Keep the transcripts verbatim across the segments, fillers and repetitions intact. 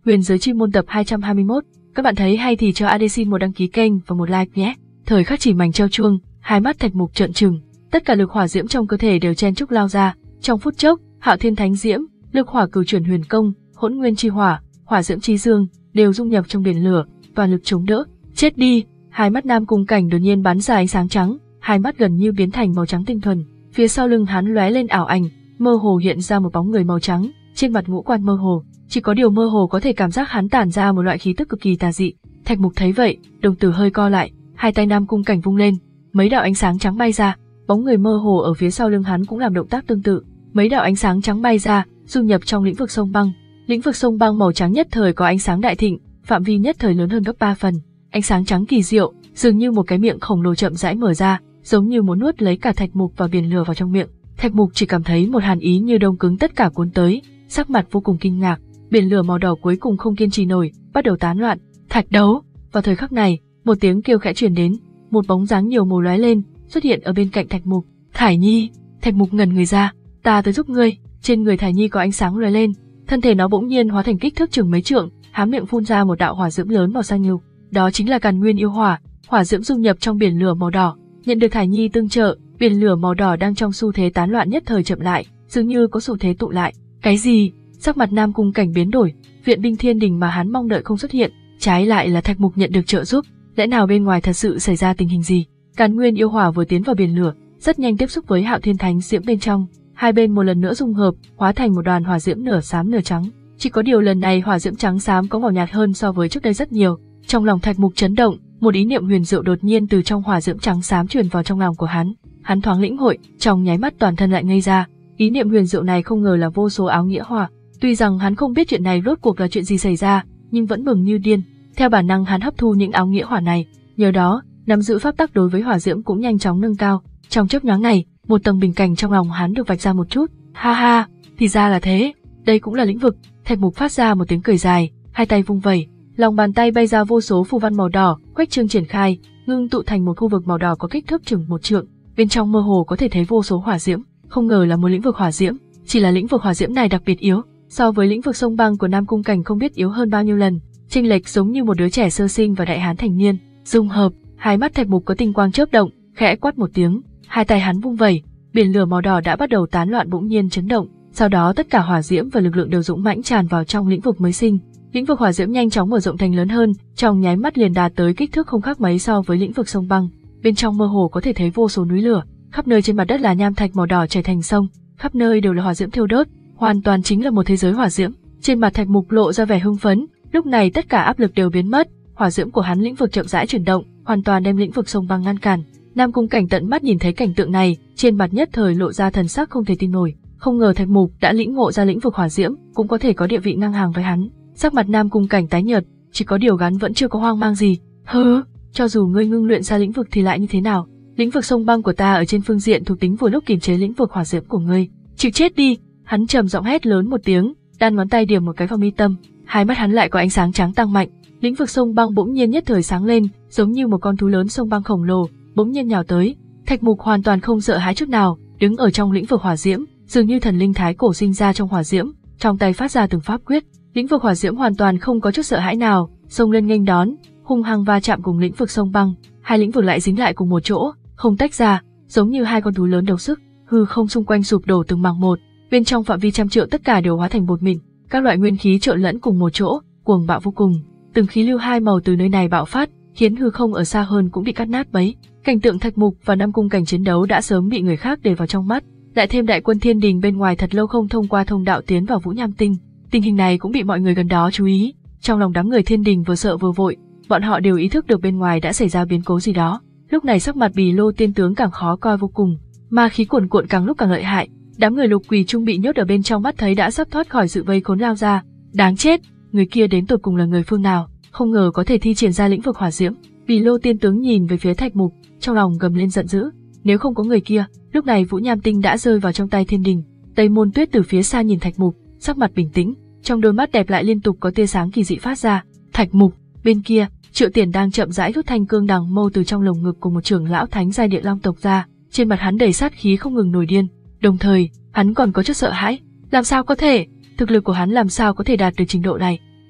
Huyền giới chi môn tập hai trăm hai mươi mốt. Các bạn thấy hay thì cho a đê xê một đăng ký kênh và một like nhé. Thời khắc chỉ mảnh treo chuông, hai mắt Thạch Mục trợn trừng, tất cả lực hỏa diễm trong cơ thể đều chen chúc lao ra. Trong phút chốc, Hạo Thiên Thánh Diễm, lực hỏa cửu chuyển huyền công, hỗn nguyên chi hỏa, hỏa diễm chi dương đều dung nhập trong biển lửa và lực chống đỡ. Chết đi! Hai mắt Nam Cung Cảnh đột nhiên bắn ra ánh sáng trắng, hai mắt gần như biến thành màu trắng tinh thuần. Phía sau lưng hắn lóe lên ảo ảnh, mơ hồ hiện ra một bóng người màu trắng, trên mặt ngũ quan mơ hồ, chỉ có điều mơ hồ có thể cảm giác hắn tản ra một loại khí tức cực kỳ tà dị. Thạch Mục thấy vậy, đồng tử hơi co lại, hai tay Nam Cung Cảnh vung lên, mấy đạo ánh sáng trắng bay ra, bóng người mơ hồ ở phía sau lưng hắn cũng làm động tác tương tự, mấy đạo ánh sáng trắng bay ra, dung nhập trong lĩnh vực sông băng. Lĩnh vực sông băng màu trắng nhất thời có ánh sáng đại thịnh, phạm vi nhất thời lớn hơn gấp ba phần. Ánh sáng trắng kỳ diệu, dường như một cái miệng khổng lồ chậm rãi mở ra, giống như muốn nuốt lấy cả Thạch Mục và biển lửa vào trong miệng. Thạch Mục chỉ cảm thấy một hàn ý như đông cứng tất cả cuốn tới, sắc mặt vô cùng kinh ngạc. Biển lửa màu đỏ cuối cùng không kiên trì nổi, bắt đầu tán loạn. Thạch đấu! Vào thời khắc này, một tiếng kêu khẽ truyền đến, một bóng dáng nhiều màu lóe lên, xuất hiện ở bên cạnh Thạch Mục. Thải Nhi! Thạch Mục ngẩn người ra, ta tới giúp ngươi. Trên người Thải Nhi có ánh sáng lóe lên, thân thể nó bỗng nhiên hóa thành kích thước chừng mấy trượng, há miệng phun ra một đạo hỏa diễm lớn màu xanh lục. Đó chính là Càn Nguyên yêu hỏa, hỏa diễm dung nhập trong biển lửa màu đỏ. Nhận được Thải Nhi tương trợ, biển lửa màu đỏ đang trong xu thế tán loạn nhất thời chậm lại, dường như có xu thế tụ lại. Cái gì? Sắc mặt Nam Cung Cảnh biến đổi, viện binh thiên đình mà hắn mong đợi không xuất hiện, trái lại là Thạch Mục nhận được trợ giúp. Lẽ nào bên ngoài thật sự xảy ra tình hình gì? Càn Nguyên yêu hỏa vừa tiến vào biển lửa, rất nhanh tiếp xúc với Hạo Thiên Thánh Diễm bên trong, hai bên một lần nữa dung hợp, hóa thành một đoàn hỏa diễm nửa xám nửa trắng. Chỉ có điều lần này hỏa diễm trắng xám có màu nhạt hơn so với trước đây rất nhiều. Trong lòng Thạch Mục chấn động, một ý niệm huyền diệu đột nhiên từ trong hỏa diễm trắng xám truyền vào trong lòng của hắn. Hắn thoáng lĩnh hội, trong nháy mắt toàn thân lại ngây ra. Ý niệm huyền diệu này không ngờ là vô số áo nghĩa hỏa. Tuy rằng hắn không biết chuyện này rốt cuộc là chuyện gì xảy ra, nhưng vẫn mừng như điên. Theo bản năng hắn hấp thu những áo nghĩa hỏa này, nhờ đó, nắm giữ pháp tắc đối với hỏa diễm cũng nhanh chóng nâng cao. Trong chớp nhoáng này, một tầng bình cảnh trong lòng hắn được vạch ra một chút. Ha ha, thì ra là thế, đây cũng là lĩnh vực. Thạch Mục phát ra một tiếng cười dài, hai tay vung vẩy, lòng bàn tay bay ra vô số phù văn màu đỏ, khuếch trương triển khai, ngưng tụ thành một khu vực màu đỏ có kích thước chừng một trượng. Bên trong mơ hồ có thể thấy vô số hỏa diễm, không ngờ là một lĩnh vực hỏa diễm. Chỉ là lĩnh vực hỏa diễm này đặc biệt yếu, so với lĩnh vực sông băng của Nam Cung Cảnh không biết yếu hơn bao nhiêu lần, chênh lệch giống như một đứa trẻ sơ sinh và đại hán thành niên. Dung hợp, hai mắt Thạch Mục có tinh quang chớp động, khẽ quát một tiếng, hai tay hắn vung vẩy, biển lửa màu đỏ đã bắt đầu tán loạn bỗng nhiên chấn động, sau đó tất cả hỏa diễm và lực lượng đều dũng mãnh tràn vào trong lĩnh vực mới sinh. Lĩnh vực hỏa diễm nhanh chóng mở rộng thành lớn hơn, trong nháy mắt liền đạt tới kích thước không khác mấy so với lĩnh vực sông băng. Bên trong mơ hồ có thể thấy vô số núi lửa, khắp nơi trên mặt đất là nham thạch màu đỏ chảy thành sông, khắp nơi đều là hỏa diễm thiêu đốt, hoàn toàn chính là một thế giới hỏa diễm. Trên mặt Thạch Mục lộ ra vẻ hưng phấn, lúc này tất cả áp lực đều biến mất, hỏa diễm của hắn lĩnh vực chậm rãi chuyển động, hoàn toàn đem lĩnh vực sông băng ngăn cản. Nam Cung Cảnh tận mắt nhìn thấy cảnh tượng này, trên mặt nhất thời lộ ra thần sắc không thể tin nổi, không ngờ Thạch Mục đã lĩnh ngộ ra lĩnh vực hỏa diễm, cũng có thể có địa vị ngang hàng với hắn. Sắc mặt Nam Cung Cảnh tái nhợt, chỉ có điều hắn vẫn chưa có hoang mang gì. Hừ, cho dù ngươi ngưng luyện ra lĩnh vực thì lại như thế nào? Lĩnh vực sông băng của ta ở trên phương diện thuộc tính vừa lúc kiềm chế lĩnh vực hỏa diễm của ngươi. Chịu chết đi! Hắn trầm giọng hét lớn một tiếng, đan ngón tay điểm một cái vào mi tâm, hai mắt hắn lại có ánh sáng trắng tăng mạnh. Lĩnh vực sông băng bỗng nhiên nhất thời sáng lên, giống như một con thú lớn sông băng khổng lồ, bỗng nhiên nhào tới. Thạch Mục hoàn toàn không sợ hãi chút nào, đứng ở trong lĩnh vực hỏa diễm, dường như thần linh thái cổ sinh ra trong hỏa diễm, trong tay phát ra từng pháp quyết. Lĩnh vực hỏa diễm hoàn toàn không có chút sợ hãi nào, xông lên nghênh đón, hung hăng va chạm cùng lĩnh vực sông băng, hai lĩnh vực lại dính lại cùng một chỗ, không tách ra, giống như hai con thú lớn đấu sức. Hư không xung quanh sụp đổ từng mảng một, bên trong phạm vi trăm trượng tất cả đều hóa thành bột mịn, các loại nguyên khí trộn lẫn cùng một chỗ, cuồng bạo vô cùng. Từng khí lưu hai màu từ nơi này bạo phát, khiến hư không ở xa hơn cũng bị cắt nát bấy. Cảnh tượng Thạch Mục và Nam Cung Cảnh chiến đấu đã sớm bị người khác để vào trong mắt, lại thêm đại quân thiên đình bên ngoài thật lâu không thông qua thông đạo tiến vào Vũ Nham Tinh, tình hình này cũng bị mọi người gần đó chú ý. Trong lòng đám người thiên đình vừa sợ vừa vội, bọn họ đều ý thức được bên ngoài đã xảy ra biến cố gì đó. Lúc này sắc mặt Bì Lô tiên tướng càng khó coi vô cùng, ma khí cuồn cuộn càng lúc càng lợi hại. Đám người Lục Quỳ Trung bị nhốt ở bên trong mắt thấy đã sắp thoát khỏi sự vây khốn lao ra. Đáng chết, người kia đến tột cùng là người phương nào, không ngờ có thể thi triển ra lĩnh vực hỏa diễm. Bì Lô tiên tướng nhìn về phía Thạch Mục, trong lòng gầm lên giận dữ. Nếu không có người kia, lúc này Vũ Nham Tinh đã rơi vào trong tay thiên đình. Tây Môn Tuyết từ phía xa nhìn Thạch Mục, sắc mặt bình tĩnh, trong đôi mắt đẹp lại liên tục có tia sáng kỳ dị phát ra. Thạch Mục, bên kia, Triệu Tiền đang chậm rãi rút thanh cương đằng mâu từ trong lồng ngực của một trưởng lão thánh giai địa long tộc ra, trên mặt hắn đầy sát khí không ngừng nổi điên, đồng thời, hắn còn có chút sợ hãi. Làm sao có thể? Thực lực của hắn làm sao có thể đạt được trình độ này?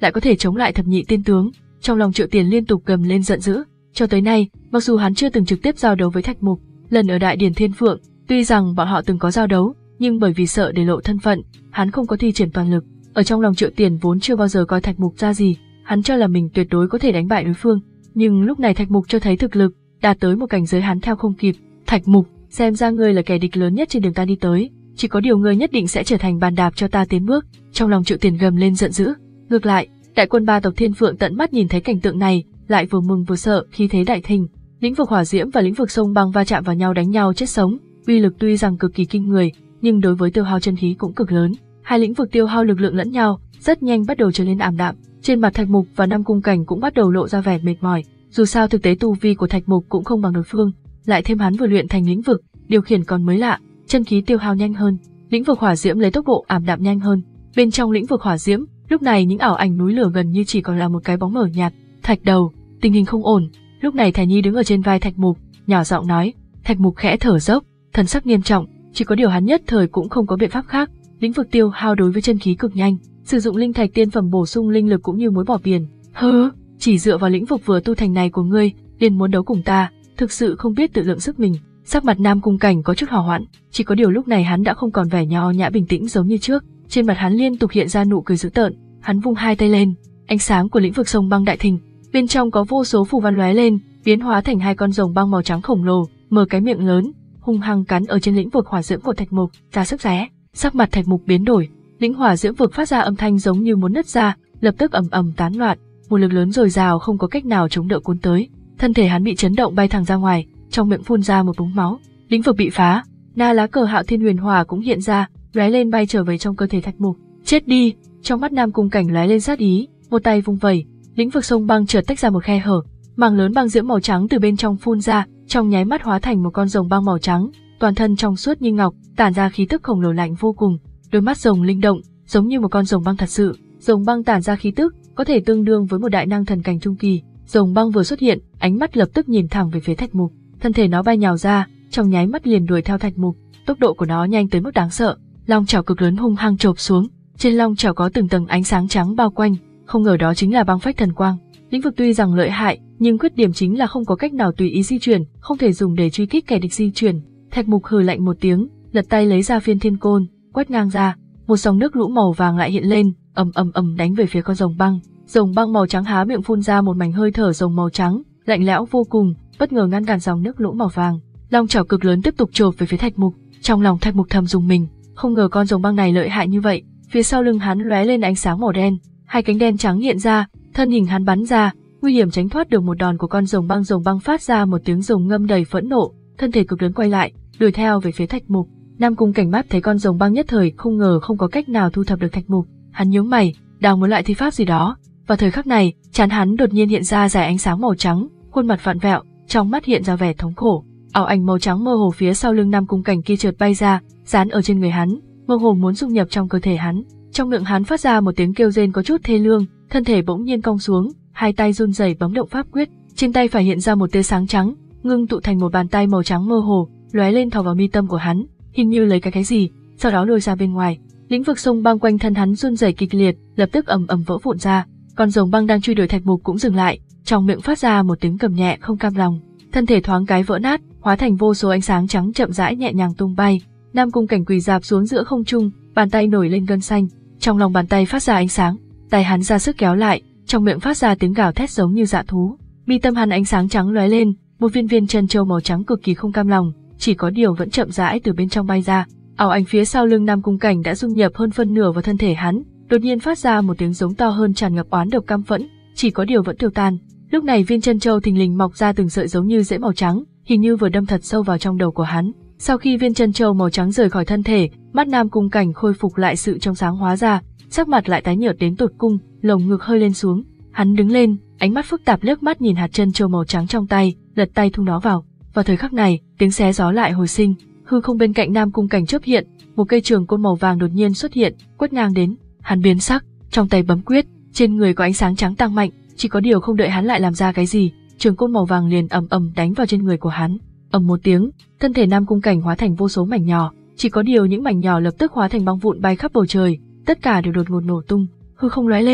lại có thể chống lại thập nhị tiên tướng. Trong lòng Triệu Tiền liên tục gầm lên giận dữ. Cho tới nay, mặc dù hắn chưa từng trực tiếp giao đấu với Thạch Mục, lần ở Đại Điển Thiên Phượng, tuy rằng bọn họ từng có giao đấu, nhưng bởi vì sợ để lộ thân phận, hắn không có thi triển toàn lực. Ở trong lòng Triệu Tiền vốn chưa bao giờ coi Thạch Mục ra gì, hắn cho là mình tuyệt đối có thể đánh bại đối phương, nhưng lúc này Thạch Mục cho thấy thực lực đạt tới một cảnh giới hắn theo không kịp. Thạch Mục, xem ra ngươi là kẻ địch lớn nhất trên đường ta đi tới, chỉ có điều ngươi nhất định sẽ trở thành bàn đạp cho ta tiến bước. Trong lòng Triệu Tiền gầm lên giận dữ. Ngược lại, đại quân ba tộc Thiên Phượng tận mắt nhìn thấy cảnh tượng này, lại vừa mừng vừa sợ, khí thế đại thịnh. Lĩnh vực hỏa diễm và lĩnh vực sông băng va chạm vào nhau đánh nhau chết sống, uy lực tuy rằng cực kỳ kinh người, nhưng đối với tiêu hao chân khí cũng cực lớn. Hai lĩnh vực tiêu hao lực lượng lẫn nhau, rất nhanh bắt đầu trở nên ảm đạm. Trên mặt Thạch Mục và Nam Cung Cảnh cũng bắt đầu lộ ra vẻ mệt mỏi. Dù sao thực tế tu vi của Thạch Mục cũng không bằng đối phương, lại thêm hắn vừa luyện thành lĩnh vực, điều khiển còn mới lạ, chân khí tiêu hao nhanh hơn. Lĩnh vực hỏa diễm lấy tốc độ ảm đạm nhanh hơn. Bên trong lĩnh vực hỏa diễm, lúc này những ảo ảnh núi lửa gần như chỉ còn là một cái bóng mờ nhạt. Thạch Đầu, tình hình không ổn. Lúc này Thải Nhi đứng ở trên vai Thạch Mục, nhỏ giọng nói. Thạch Mục khẽ thở dốc, thần sắc nghiêm trọng, chỉ có điều hắn nhất thời cũng không có biện pháp khác. Lĩnh vực tiêu hao đối với chân khí cực nhanh, sử dụng linh thạch tiên phẩm bổ sung linh lực cũng như muối bỏ biển. Hừ, chỉ dựa vào lĩnh vực vừa tu thành này của ngươi, liền muốn đấu cùng ta, thực sự không biết tự lượng sức mình. Sắc mặt Nam Cung Cảnh có chút hỏa hoãn, chỉ có điều lúc này hắn đã không còn vẻ nho nhã bình tĩnh giống như trước, trên mặt hắn liên tục hiện ra nụ cười dữ tợn. Hắn vung hai tay lên, ánh sáng của lĩnh vực sông băng đại thịnh, bên trong có vô số phù văn lóe lên, biến hóa thành hai con rồng băng màu trắng khổng lồ, mở cái miệng lớn, hung hăng cắn ở trên lĩnh vực hỏa diễm của Thạch Mục, ra sức xé. Sắc mặt Thạch Mục biến đổi, lĩnh hỏa diễm vực phát ra âm thanh giống như muốn nứt ra, lập tức ầm ầm tán loạn, một lực lớn dồi dào không có cách nào chống đỡ cuốn tới, thân thể hắn bị chấn động bay thẳng ra ngoài, trong miệng phun ra một búng máu. Lĩnh vực bị phá, na lá cờ Hạo Thiên Huyền Hỏa cũng hiện ra, lóe lên bay trở về trong cơ thể Thạch Mục. Chết đi! Trong mắt Nam Cung Cảnh lóe lên sát ý, một tay vung vẩy, lĩnh vực sông băng chợt tách ra một khe hở, mảng lớn băng diễm màu trắng từ bên trong phun ra, trong nháy mắt hóa thành một con rồng băng màu trắng, toàn thân trong suốt như ngọc, tản ra khí tức khổng lồ lạnh vô cùng. Đôi mắt rồng linh động, giống như một con rồng băng thật sự. Rồng băng tản ra khí tức, có thể tương đương với một đại năng thần cảnh trung kỳ. Rồng băng vừa xuất hiện, ánh mắt lập tức nhìn thẳng về phía Thạch Mục, thân thể nó bay nhào ra, trong nháy mắt liền đuổi theo Thạch Mục. Tốc độ của nó nhanh tới mức đáng sợ, long chảo cực lớn hung hăng chộp xuống, trên long chảo có từng tầng ánh sáng trắng bao quanh, không ngờ đó chính là băng phách thần quang. Lĩnh vực tuy rằng lợi hại, nhưng khuyết điểm chính là không có cách nào tùy ý di chuyển, không thể dùng để truy kích kẻ địch di chuyển. Thạch Mục hừ lạnh một tiếng, lật tay lấy ra phiên thiên côn, quét ngang ra, một dòng nước lũ màu vàng lại hiện lên, ầm ầm ầm đánh về phía con rồng băng. Rồng băng màu trắng há miệng phun ra một mảnh hơi thở rồng màu trắng, lạnh lẽo vô cùng, bất ngờ ngăn cản dòng nước lũ màu vàng. Long chảo cực lớn tiếp tục chộp về phía Thạch Mục. Trong lòng Thạch Mục thầm dùng mình, không ngờ con rồng băng này lợi hại như vậy. Phía sau lưng hắn lóe lên ánh sáng màu đen, hai cánh đen trắng hiện ra, thân hình hắn bắn ra, nguy hiểm tránh thoát được một đòn của con rồng băng. Rồng băng phát ra một tiếng rồng ngâm đầy phẫn nộ, thân thể cực lớn quay lại, đuổi theo về phía Thạch Mục. Nam Cung Cảnh mắt thấy con rồng băng nhất thời không ngờ không có cách nào thu thập được Thạch Mục, hắn nhướng mày, đang muốn lại thi pháp gì đó. Vào thời khắc này, trán hắn đột nhiên hiện ra dải ánh sáng màu trắng, khuôn mặt vặn vẹo, trong mắt hiện ra vẻ thống khổ. Ảo ảnh màu trắng mơ hồ phía sau lưng Nam Cung Cảnh kia chợt bay ra, dán ở trên người hắn, mơ hồ muốn dung nhập trong cơ thể hắn. Trong miệng hắn phát ra một tiếng kêu rên có chút thê lương, thân thể bỗng nhiên cong xuống, hai tay run rẩy bấm động pháp quyết, trên tay phải hiện ra một tia sáng trắng, ngưng tụ thành một bàn tay màu trắng mơ hồ, lóe lên thò vào mi tâm của hắn, hình như lấy cái cái gì, sau đó lôi ra bên ngoài. Lĩnh vực sông băng quanh thân hắn run rẩy kịch liệt, lập tức ầm ầm vỡ vụn ra. Con rồng băng đang truy đuổi Thạch Mục cũng dừng lại, trong miệng phát ra một tiếng gầm nhẹ không cam lòng, thân thể thoáng cái vỡ nát, hóa thành vô số ánh sáng trắng chậm rãi nhẹ nhàng tung bay. Nam Cung Cảnh quỳ rạp xuống giữa không trung, bàn tay nổi lên gân xanh, trong lòng bàn tay phát ra ánh sáng, tay hắn ra sức kéo lại, trong miệng phát ra tiếng gào thét giống như dã thú. Mi tâm hắn ánh sáng trắng lóe lên, một viên viên chân châu màu trắng cực kỳ không cam lòng, chỉ có điều vẫn chậm rãi từ bên trong bay ra. Ảo ảnh phía sau lưng Nam Cung Cảnh đã dung nhập hơn phân nửa vào thân thể hắn, đột nhiên phát ra một tiếng giống to hơn tràn ngập oán độc căm phẫn, chỉ có điều vẫn tiêu tan. Lúc này viên chân châu thình lình mọc ra từng sợi giống như rễ màu trắng, hình như vừa đâm thật sâu vào trong đầu của hắn. Sau khi viên chân châu màu trắng rời khỏi thân thể, mắt Nam Cung Cảnh khôi phục lại sự trong sáng hóa ra, sắc mặt lại tái nhợt đến tột cùng, lồng ngực hơi lên xuống. Hắn đứng lên, ánh mắt phức tạp liếc mắt nhìn hạt chân châu màu trắng trong tay, lật tay thu nó vào. Vào thời khắc này, tiếng xé gió lại hồi sinh, hư không bên cạnh Nam Cung Cảnh chớp hiện, một cây trường côn màu vàng đột nhiên xuất hiện, quét ngang đến. Hắn biến sắc, trong tay bấm quyết, trên người có ánh sáng trắng tăng mạnh, chỉ có điều không đợi hắn lại làm ra cái gì, trường côn màu vàng liền ầm ầm đánh vào trên người của hắn. Ầm một tiếng, thân thể Nam Cung Cảnh hóa thành vô số mảnh nhỏ, chỉ có điều những mảnh nhỏ lập tức hóa thành băng vụn bay khắp bầu trời, tất cả đều đột ngột nổ tung, hư không lóe lên,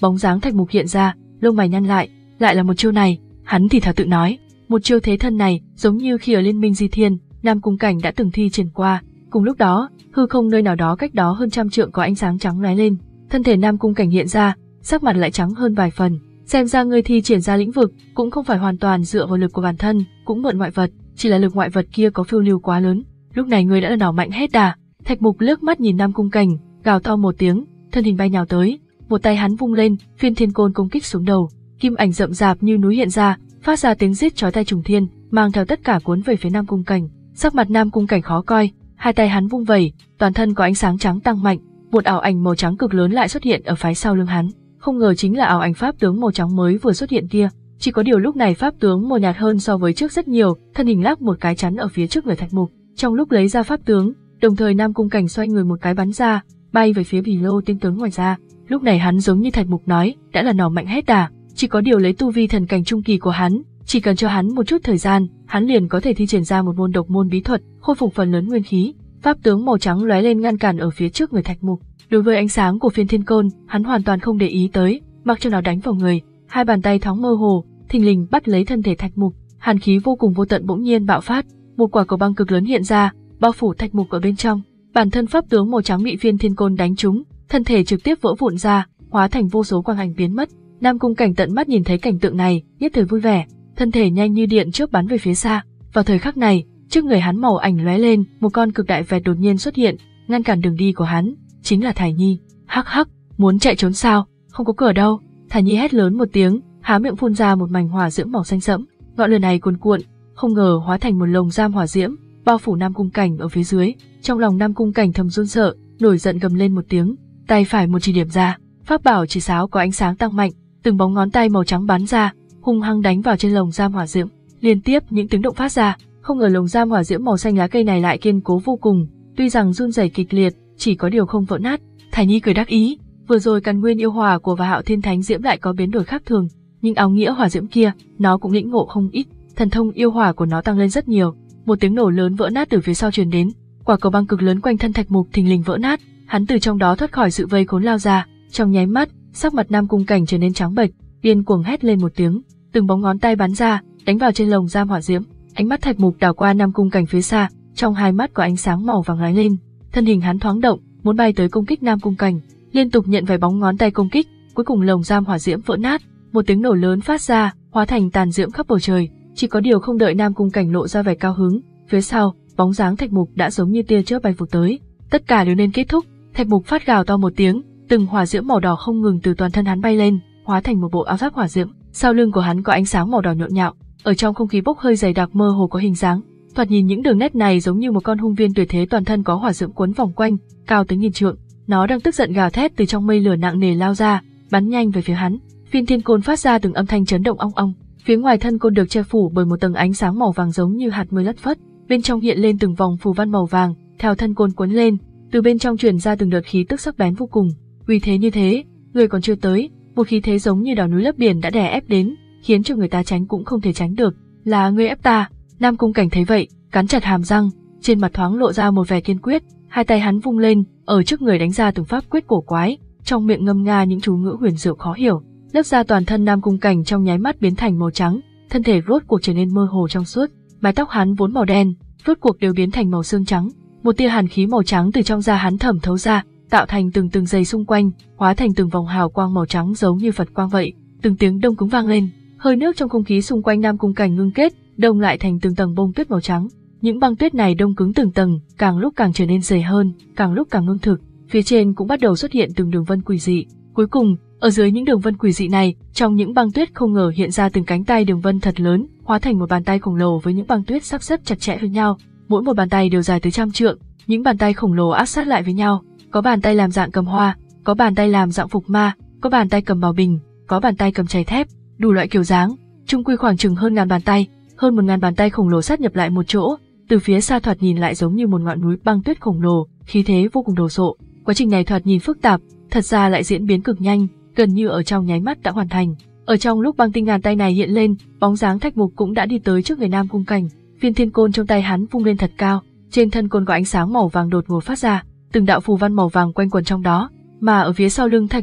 bóng dáng Thạch Mục hiện ra, lông mày nhăn lại, lại là một chiêu này, hắn thì thào tự nói, một chiêu thế thân này giống như khi ở Liên Minh Di Thiên, Nam Cung Cảnh đã từng thi triển qua. Cùng lúc đó, hư không nơi nào đó cách đó hơn trăm trượng có ánh sáng trắng lóe lên, thân thể Nam Cung Cảnh hiện ra, sắc mặt lại trắng hơn vài phần. Xem ra ngươi thi triển ra lĩnh vực cũng không phải hoàn toàn dựa vào lực của bản thân, cũng mượn ngoại vật, chỉ là lực ngoại vật kia có phiêu lưu quá lớn. Lúc này ngươi đã là nỏ mạnh hết đà. Thạch Mục liếc mắt nhìn Nam Cung Cảnh, gào to một tiếng, thân hình bay nhào tới, một tay hắn vung lên, phiên thiên côn công kích xuống đầu, kim ảnh rậm rạp như núi hiện ra, phát ra tiếng rít chói tai trùng thiên, mang theo tất cả cuốn về phía Nam Cung Cảnh. Sắc mặt Nam Cung Cảnh khó coi, hai tay hắn vung vẩy, toàn thân có ánh sáng trắng tăng mạnh, một ảo ảnh màu trắng cực lớn lại xuất hiện ở phía sau lưng hắn. Không ngờ chính là ảo ảnh pháp tướng màu trắng mới vừa xuất hiện kia, chỉ có điều lúc này pháp tướng màu nhạt hơn so với trước rất nhiều, thân hình lắc một cái chắn ở phía trước người Thạch Mục. Trong lúc lấy ra pháp tướng, đồng thời Nam Cung Cảnh xoay người một cái bắn ra, bay về phía Bỉ Lô tiên tướng ngoài ra. Lúc này hắn giống như Thạch Mục nói, đã là nỏ mạnh hết đà, chỉ có điều lấy tu vi thần cảnh trung kỳ của hắn, chỉ cần cho hắn một chút thời gian, hắn liền có thể thi triển ra một môn độc môn bí thuật, khôi phục phần lớn nguyên khí. Pháp tướng màu trắng lóe lên ngăn cản ở phía trước người Thạch Mục. Đối với ánh sáng của phiên thiên côn, hắn hoàn toàn không để ý tới, mặc cho nó đánh vào người, hai bàn tay thoáng mơ hồ, thình lình bắt lấy thân thể Thạch Mục, hàn khí vô cùng vô tận bỗng nhiên bạo phát, một quả cầu băng cực lớn hiện ra, bao phủ Thạch Mục ở bên trong. Bản thân pháp tướng màu trắng bị phiên thiên côn đánh trúng, thân thể trực tiếp vỡ vụn ra, hóa thành vô số quang ảnh biến mất. Nam Cung Cảnh tận mắt nhìn thấy cảnh tượng này, nhất thời vui vẻ, thân thể nhanh như điện chớp bắn về phía xa. Vào thời khắc này, trước người hắn màu ảnh lóe lên, một con cực đại vẹt đột nhiên xuất hiện, ngăn cản đường đi của hắn, chính là Thải Nhi. Hắc hắc, muốn chạy trốn sao? Không có cửa đâu. Thải Nhi hét lớn một tiếng, há miệng phun ra một mảnh hỏa diễm màu xanh sẫm, ngọn lửa này cuồn cuộn, không ngờ hóa thành một lồng giam hỏa diễm, bao phủ Nam Cung Cảnh ở phía dưới. Trong lòng Nam Cung Cảnh thầm run sợ, nổi giận gầm lên một tiếng, tay phải một chỉ điểm ra, pháp bảo chỉ sáo có ánh sáng tăng mạnh, từng bóng ngón tay màu trắng bắn ra, hung hăng đánh vào trên lồng giam hỏa diễm. Liên tiếp những tiếng động phát ra, không ngờ lồng giam hỏa diễm màu xanh lá cây này lại kiên cố vô cùng, tuy rằng run rẩy kịch liệt, chỉ có điều không vỡ nát. Thải Nhi cười đắc ý, vừa rồi căn nguyên yêu hỏa của và Hạo Thiên Thánh Diễm lại có biến đổi khác thường, nhưng áo nghĩa hỏa diễm kia, nó cũng lĩnh ngộ không ít, thần thông yêu hỏa của nó tăng lên rất nhiều. Một tiếng nổ lớn vỡ nát từ phía sau truyền đến, quả cầu băng cực lớn quanh thân Thạch Mục thình lình vỡ nát, hắn từ trong đó thoát khỏi sự vây khốn lao ra, trong nháy mắt, sắc mặt Nam Cung Cảnh trở nên trắng bệch, điên cuồng hét lên một tiếng, từng bóng ngón tay bắn ra, đánh vào trên lồng giam hỏa diễm. Ánh mắt Thạch Mục đảo qua Nam Cung Cảnh phía xa, trong hai mắt có ánh sáng màu vàng lóe lên, thân hình hắn thoáng động, muốn bay tới công kích Nam Cung Cảnh, liên tục nhận vài bóng ngón tay công kích, cuối cùng lồng giam hỏa diễm vỡ nát, một tiếng nổ lớn phát ra, hóa thành tàn diễm khắp bầu trời. Chỉ có điều không đợi Nam Cung Cảnh lộ ra vẻ cao hứng, phía sau, bóng dáng Thạch Mục đã giống như tia chớp bay vụt tới. Tất cả đều nên kết thúc. Thạch Mục phát gào to một tiếng, từng hỏa diễm màu đỏ không ngừng từ toàn thân hắn bay lên, hóa thành một bộ áo giáp hỏa diễm. Sau lưng của hắn có ánh sáng màu đỏ nhộn nhạo, ở trong không khí bốc hơi dày đặc mơ hồ có hình dáng. Thoạt nhìn những đường nét này giống như một con hung viên tuyệt thế, toàn thân có hỏa diễm quấn vòng quanh, cao tới nghìn trượng. Nó đang tức giận gào thét từ trong mây lửa nặng nề lao ra, bắn nhanh về phía hắn. Phiên thiên côn phát ra từng âm thanh chấn động ong ong. Phía ngoài thân côn được che phủ bởi một tầng ánh sáng màu vàng giống như hạt mưa lất phất, bên trong hiện lên từng vòng phù văn màu vàng, theo thân côn cuốn lên, từ bên trong truyền ra từng đợt khí tức sắc bén vô cùng. Uy thế như thế, người còn chưa tới, một khí thế giống như đảo núi lấp biển đã đè ép đến, khiến cho người ta tránh cũng không thể tránh được. Là ngươi ép ta? Nam Cung Cảnh thấy vậy, cắn chặt hàm răng, trên mặt thoáng lộ ra một vẻ kiên quyết, hai tay hắn vung lên, ở trước người đánh ra từng pháp quyết cổ quái, trong miệng ngâm nga những chú ngữ huyền diệu khó hiểu. Lớp da toàn thân Nam Cung Cảnh trong nháy mắt biến thành màu trắng, thân thể rốt cuộc trở nên mơ hồ trong suốt, mái tóc hắn vốn màu đen, rốt cuộc đều biến thành màu xương trắng, một tia hàn khí màu trắng từ trong da hắn thẩm thấu ra, tạo thành từng từng dây xung quanh, hóa thành từng vòng hào quang màu trắng giống như Phật quang vậy. Từng tiếng đông cứng vang lên, hơi nước trong không khí xung quanh Nam Cung Cảnh ngưng kết, đông lại thành từng tầng bông tuyết màu trắng. Những băng tuyết này đông cứng từng tầng, càng lúc càng trở nên dày hơn, càng lúc càng ngưng thực. Phía trên cũng bắt đầu xuất hiện từng đường vân quỷ dị. Cuối cùng, ở dưới những đường vân quỷ dị này, trong những băng tuyết không ngờ hiện ra từng cánh tay đường vân thật lớn, hóa thành một bàn tay khổng lồ với những băng tuyết sắp xếp chặt chẽ với nhau. Mỗi một bàn tay đều dài tới trăm trượng, những bàn tay khổng lồ áp sát lại với nhau. Có bàn tay làm dạng cầm hoa, có bàn tay làm dạng phục ma, có bàn tay cầm bảo bình, có bàn tay cầm chày thép, đủ loại kiểu dáng. Chung quy khoảng chừng hơn ngàn bàn tay, hơn một ngàn bàn tay khổng lồ sát nhập lại một chỗ. Từ phía xa thoạt nhìn lại giống như một ngọn núi băng tuyết khổng lồ, khí thế vô cùng đồ sộ. Quá trình này thoạt nhìn phức tạp, thật ra lại diễn biến cực nhanh, gần như ở trong nháy mắt đã hoàn thành. Ở trong lúc băng tinh ngàn tay này hiện lên, bóng dáng Thạch Mục cũng đã đi tới trước người Nam Cung Cảnh. Phiên thiên côn trong tay hắn vung lên thật cao, trên thân côn có ánh sáng màu vàng đột ngột phát ra, từng đạo phù văn màu vàng quanh quẩn trong đó. Mà ở phía sau lưng Thạch Mục,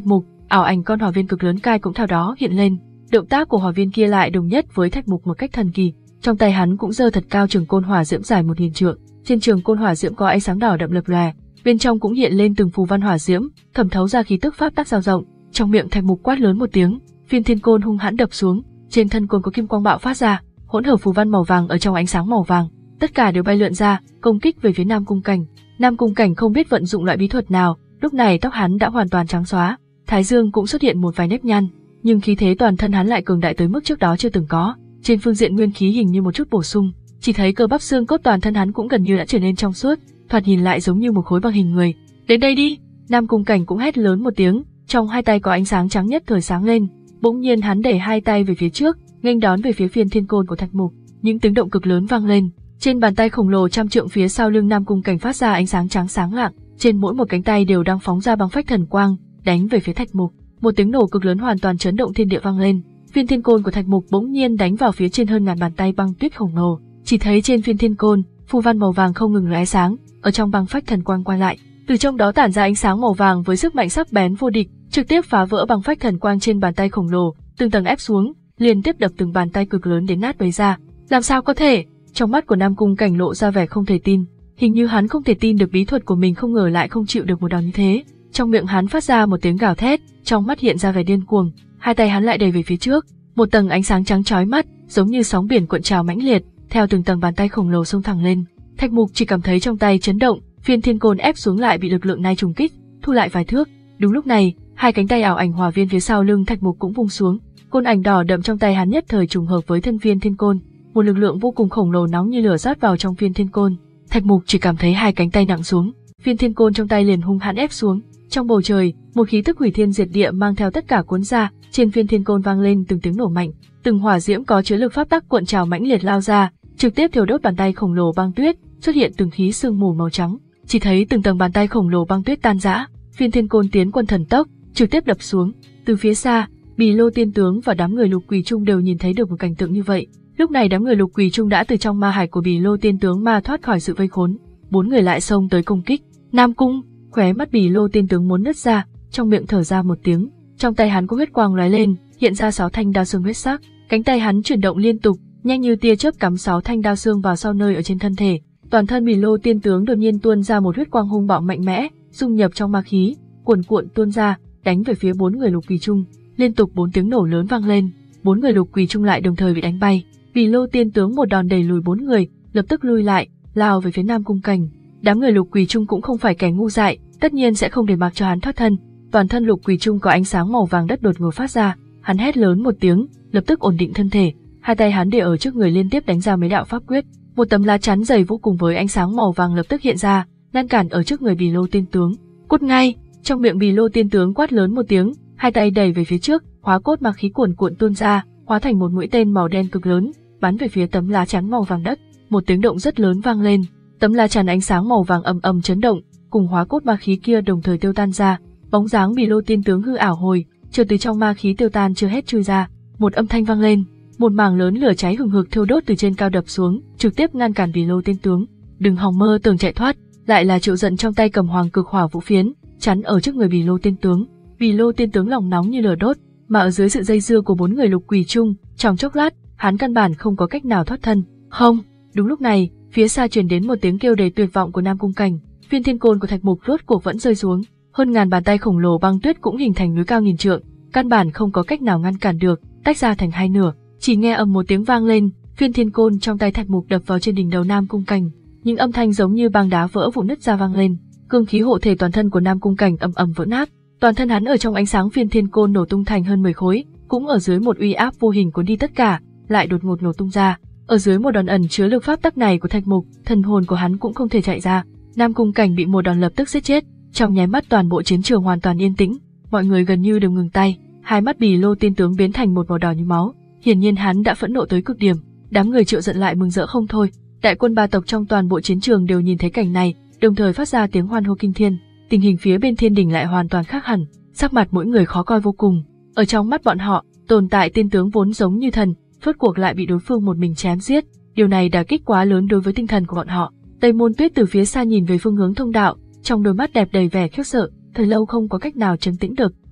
ảo ảnh con hỏa viên cực lớn cai cũng theo đó hiện lên. Động tác của hỏa viên kia lại đồng nhất với Thạch Mục một cách thần kỳ. Trong tay hắn cũng giơ thật cao trường côn hỏa diễm dài một nghìn trượng. Trên trường côn hỏa diễm có ánh sáng đỏ đậm lập lòe, bên trong cũng hiện lên từng phù văn hỏa diễm, thẩm thấu ra khí tức pháp tắc dao rộng. Trong miệng Thạch Mục quát lớn một tiếng, phiên thiên côn hung hãn đập xuống, trên thân côn có kim quang bạo phát ra, hỗn hợp phù văn màu vàng ở trong ánh sáng màu vàng, tất cả đều bay lượn ra, công kích về phía Nam Cung Cảnh. Nam Cung Cảnh không biết vận dụng loại bí thuật nào, lúc này tóc hắn đã hoàn toàn trắng xóa, thái dương cũng xuất hiện một vài nếp nhăn, nhưng khí thế toàn thân hắn lại cường đại tới mức trước đó chưa từng có. Trên phương diện nguyên khí hình như một chút bổ sung, chỉ thấy cơ bắp xương cốt toàn thân hắn cũng gần như đã trở nên trong suốt, thoạt nhìn lại giống như một khối bằng hình người. Đến đây đi! Nam Cung Cảnh cũng hét lớn một tiếng, trong hai tay có ánh sáng trắng nhất thời sáng lên, bỗng nhiên hắn đẩy hai tay về phía trước, nghênh đón về phía phiên thiên côn của Thạch Mục. Những tiếng động cực lớn vang lên, trên bàn tay khổng lồ trăm trượng phía sau lưng Nam Cung Cảnh phát ra ánh sáng trắng sáng lạng, trên mỗi một cánh tay đều đang phóng ra băng phách thần quang, đánh về phía Thạch Mục. Một tiếng nổ cực lớn hoàn toàn chấn động thiên địa vang lên. Phiên thiên côn của Thạch Mục bỗng nhiên đánh vào phía trên hơn ngàn bàn tay băng tuyết khổng lồ. Chỉ thấy trên phiên thiên côn, phù văn màu vàng không ngừng lóe sáng, ở trong băng phách thần quang quay lại, từ trong đó tản ra ánh sáng màu vàng với sức mạnh sắc bén vô địch, trực tiếp phá vỡ băng phách thần quang trên bàn tay khổng lồ, từng tầng ép xuống, liên tiếp đập từng bàn tay cực lớn đến nát bấy ra. Làm sao có thể? Trong mắt của Nam Cung Cảnh lộ ra vẻ không thể tin, hình như hắn không thể tin được bí thuật của mình không ngờ lại không chịu được một đòn như thế. Trong miệng hắn phát ra một tiếng gào thét, trong mắt hiện ra vẻ điên cuồng, hai tay hắn lại đẩy về phía trước, một tầng ánh sáng trắng chói mắt, giống như sóng biển cuộn trào mãnh liệt, theo từng tầng bàn tay khổng lồ xông thẳng lên. Thạch Mục chỉ cảm thấy trong tay chấn động, phiên thiên côn ép xuống lại bị lực lượng này trùng kích, thu lại vài thước. Đúng lúc này, hai cánh tay ảo ảnh hỏa viên phía sau lưng Thạch Mục cũng vung xuống, côn ảnh đỏ đậm trong tay hắn nhất thời trùng hợp với thân phiên thiên côn, một lực lượng vô cùng khổng lồ nóng như lửa rót vào trong phiên thiên côn. Thạch Mục chỉ cảm thấy hai cánh tay nặng xuống, phiên thiên côn trong tay liền hung hãn ép xuống. Trong bầu trời, một khí tức hủy thiên diệt địa mang theo tất cả cuốn ra, trên phiên thiên côn vang lên từng tiếng nổ mạnh, từng hỏa diễm có chứa lực pháp tắc cuộn trào mãnh liệt lao ra, trực tiếp thiêu đốt bàn tay khổng lồ băng tuyết, xuất hiện từng khí sương mù màu trắng. Chỉ thấy từng tầng bàn tay khổng lồ băng tuyết tan rã, phiên thiên côn tiến quân thần tốc, trực tiếp đập xuống. Từ phía xa, Bì Lô tiên tướng và đám người Lục Quỳ Trung đều nhìn thấy được một cảnh tượng như vậy. Lúc này đám người Lục Quỳ Trung đã từ trong ma hải của Bì Lô tiên tướng mà thoát khỏi sự vây khốn, bốn người lại xông tới công kích. Nam Cung, khóe mắt Bì Lô tiên tướng muốn nứt ra, trong miệng thở ra một tiếng, trong tay hắn có huyết quang lóe lên, hiện ra sáu thanh đao xương huyết sắc, cánh tay hắn chuyển động liên tục, nhanh như tia chớp cắm sáu thanh đao xương vào sau nơi ở trên thân thể. Toàn thân Bì Lô tiên tướng đột nhiên tuôn ra một huyết quang hung bạo mạnh mẽ, dung nhập trong ma khí, cuồn cuộn tuôn ra, đánh về phía bốn người Lục Quỳ Trung. Liên tục bốn tiếng nổ lớn vang lên, bốn người Lục Quỳ Trung lại đồng thời bị đánh bay. Bì Lô tiên tướng một đòn đẩy lùi bốn người, lập tức lui lại, lao về phía Nam Cung Cảnh. Đám người Lục Quỳ Trung cũng không phải kẻ ngu dại, tất nhiên sẽ không để mặc cho hắn thoát thân. Toàn thân Lục Quỳ Trung có ánh sáng màu vàng đất đột ngột phát ra, hắn hét lớn một tiếng, lập tức ổn định thân thể, hai tay hắn để ở trước người liên tiếp đánh ra mấy đạo pháp quyết. Một tấm lá chắn dày vô cùng với ánh sáng màu vàng lập tức hiện ra, ngăn cản ở trước người Bì Lô tiên tướng. Cút ngay! Trong miệng Bì Lô tiên tướng quát lớn một tiếng, hai tay đẩy về phía trước, hóa cốt ma khí cuồn cuộn tuôn ra, hóa thành một mũi tên màu đen cực lớn, bắn về phía tấm lá chắn màu vàng đất. Một tiếng động rất lớn vang lên, tấm lá chắn ánh sáng màu vàng ầm ầm chấn động, cùng hóa cốt ma khí kia đồng thời tiêu tan ra. Bóng dáng Bì Lô tiên tướng hư ảo hồi, chợt từ trong ma khí tiêu tan chưa hết chui ra, một âm thanh vang lên, một mảng lớn lửa cháy hừng hực thiêu đốt từ trên cao đập xuống, trực tiếp ngăn cản Bì Lô tiên tướng. Đừng hòng mơ tưởng chạy thoát! Lại là Triệu Giận trong tay cầm hoàng cực hỏa vũ phiến, chắn ở trước người Bì Lô tiên tướng. Bì Lô tiên tướng lòng nóng như lửa đốt, mà ở dưới sự dây dưa của bốn người Lục Quỳ Trung, trong chốc lát, hắn căn bản không có cách nào thoát thân. Không! Đúng lúc này, phía xa truyền đến một tiếng kêu đầy tuyệt vọng của Nam Cung Cảnh, phiên thiên côn của Thạch Mục rốt cuộc vẫn rơi xuống, hơn ngàn bàn tay khổng lồ băng tuyết cũng hình thành núi cao nghìn trượng, căn bản không có cách nào ngăn cản được, tách ra thành hai nửa. Chỉ nghe ầm một tiếng vang lên, phiên thiên côn trong tay Thạch Mục đập vào trên đỉnh đầu Nam Cung Cảnh, những âm thanh giống như băng đá vỡ vụn nứt ra vang lên, cương khí hộ thể toàn thân của Nam Cung Cảnh ầm ầm vỡ nát, toàn thân hắn ở trong ánh sáng phiên thiên côn nổ tung thành hơn mười khối, cũng ở dưới một uy áp vô hình cuốn đi tất cả, lại đột ngột nổ tung ra. Ở dưới một đòn ẩn chứa lực pháp tắc này của Thạch Mục, thần hồn của hắn cũng không thể chạy ra. Nam Cung Cảnh bị một đòn lập tức giết chết, trong nháy mắt toàn bộ chiến trường hoàn toàn yên tĩnh, mọi người gần như đều ngừng tay, hai mắt Bì Lô tiên tướng biến thành một màu đỏ như máu, hiển nhiên hắn đã phẫn nộ tới cực điểm. Đám người Triệu Giận lại mừng rỡ không thôi, đại quân ba tộc trong toàn bộ chiến trường đều nhìn thấy cảnh này, đồng thời phát ra tiếng hoan hô kinh thiên. Tình hình phía bên thiên đình lại hoàn toàn khác hẳn, sắc mặt mỗi người khó coi vô cùng. Ở trong mắt bọn họ, tồn tại tiên tướng vốn giống như thần, rốt cuộc lại bị đối phương một mình chém giết, điều này đả kích quá lớn đối với tinh thần của bọn họ. Tây Môn Tuyết từ phía xa nhìn về phương hướng thông đạo, trong đôi mắt đẹp đầy vẻ khiếp sợ, thời lâu không có cách nào trấn tĩnh được.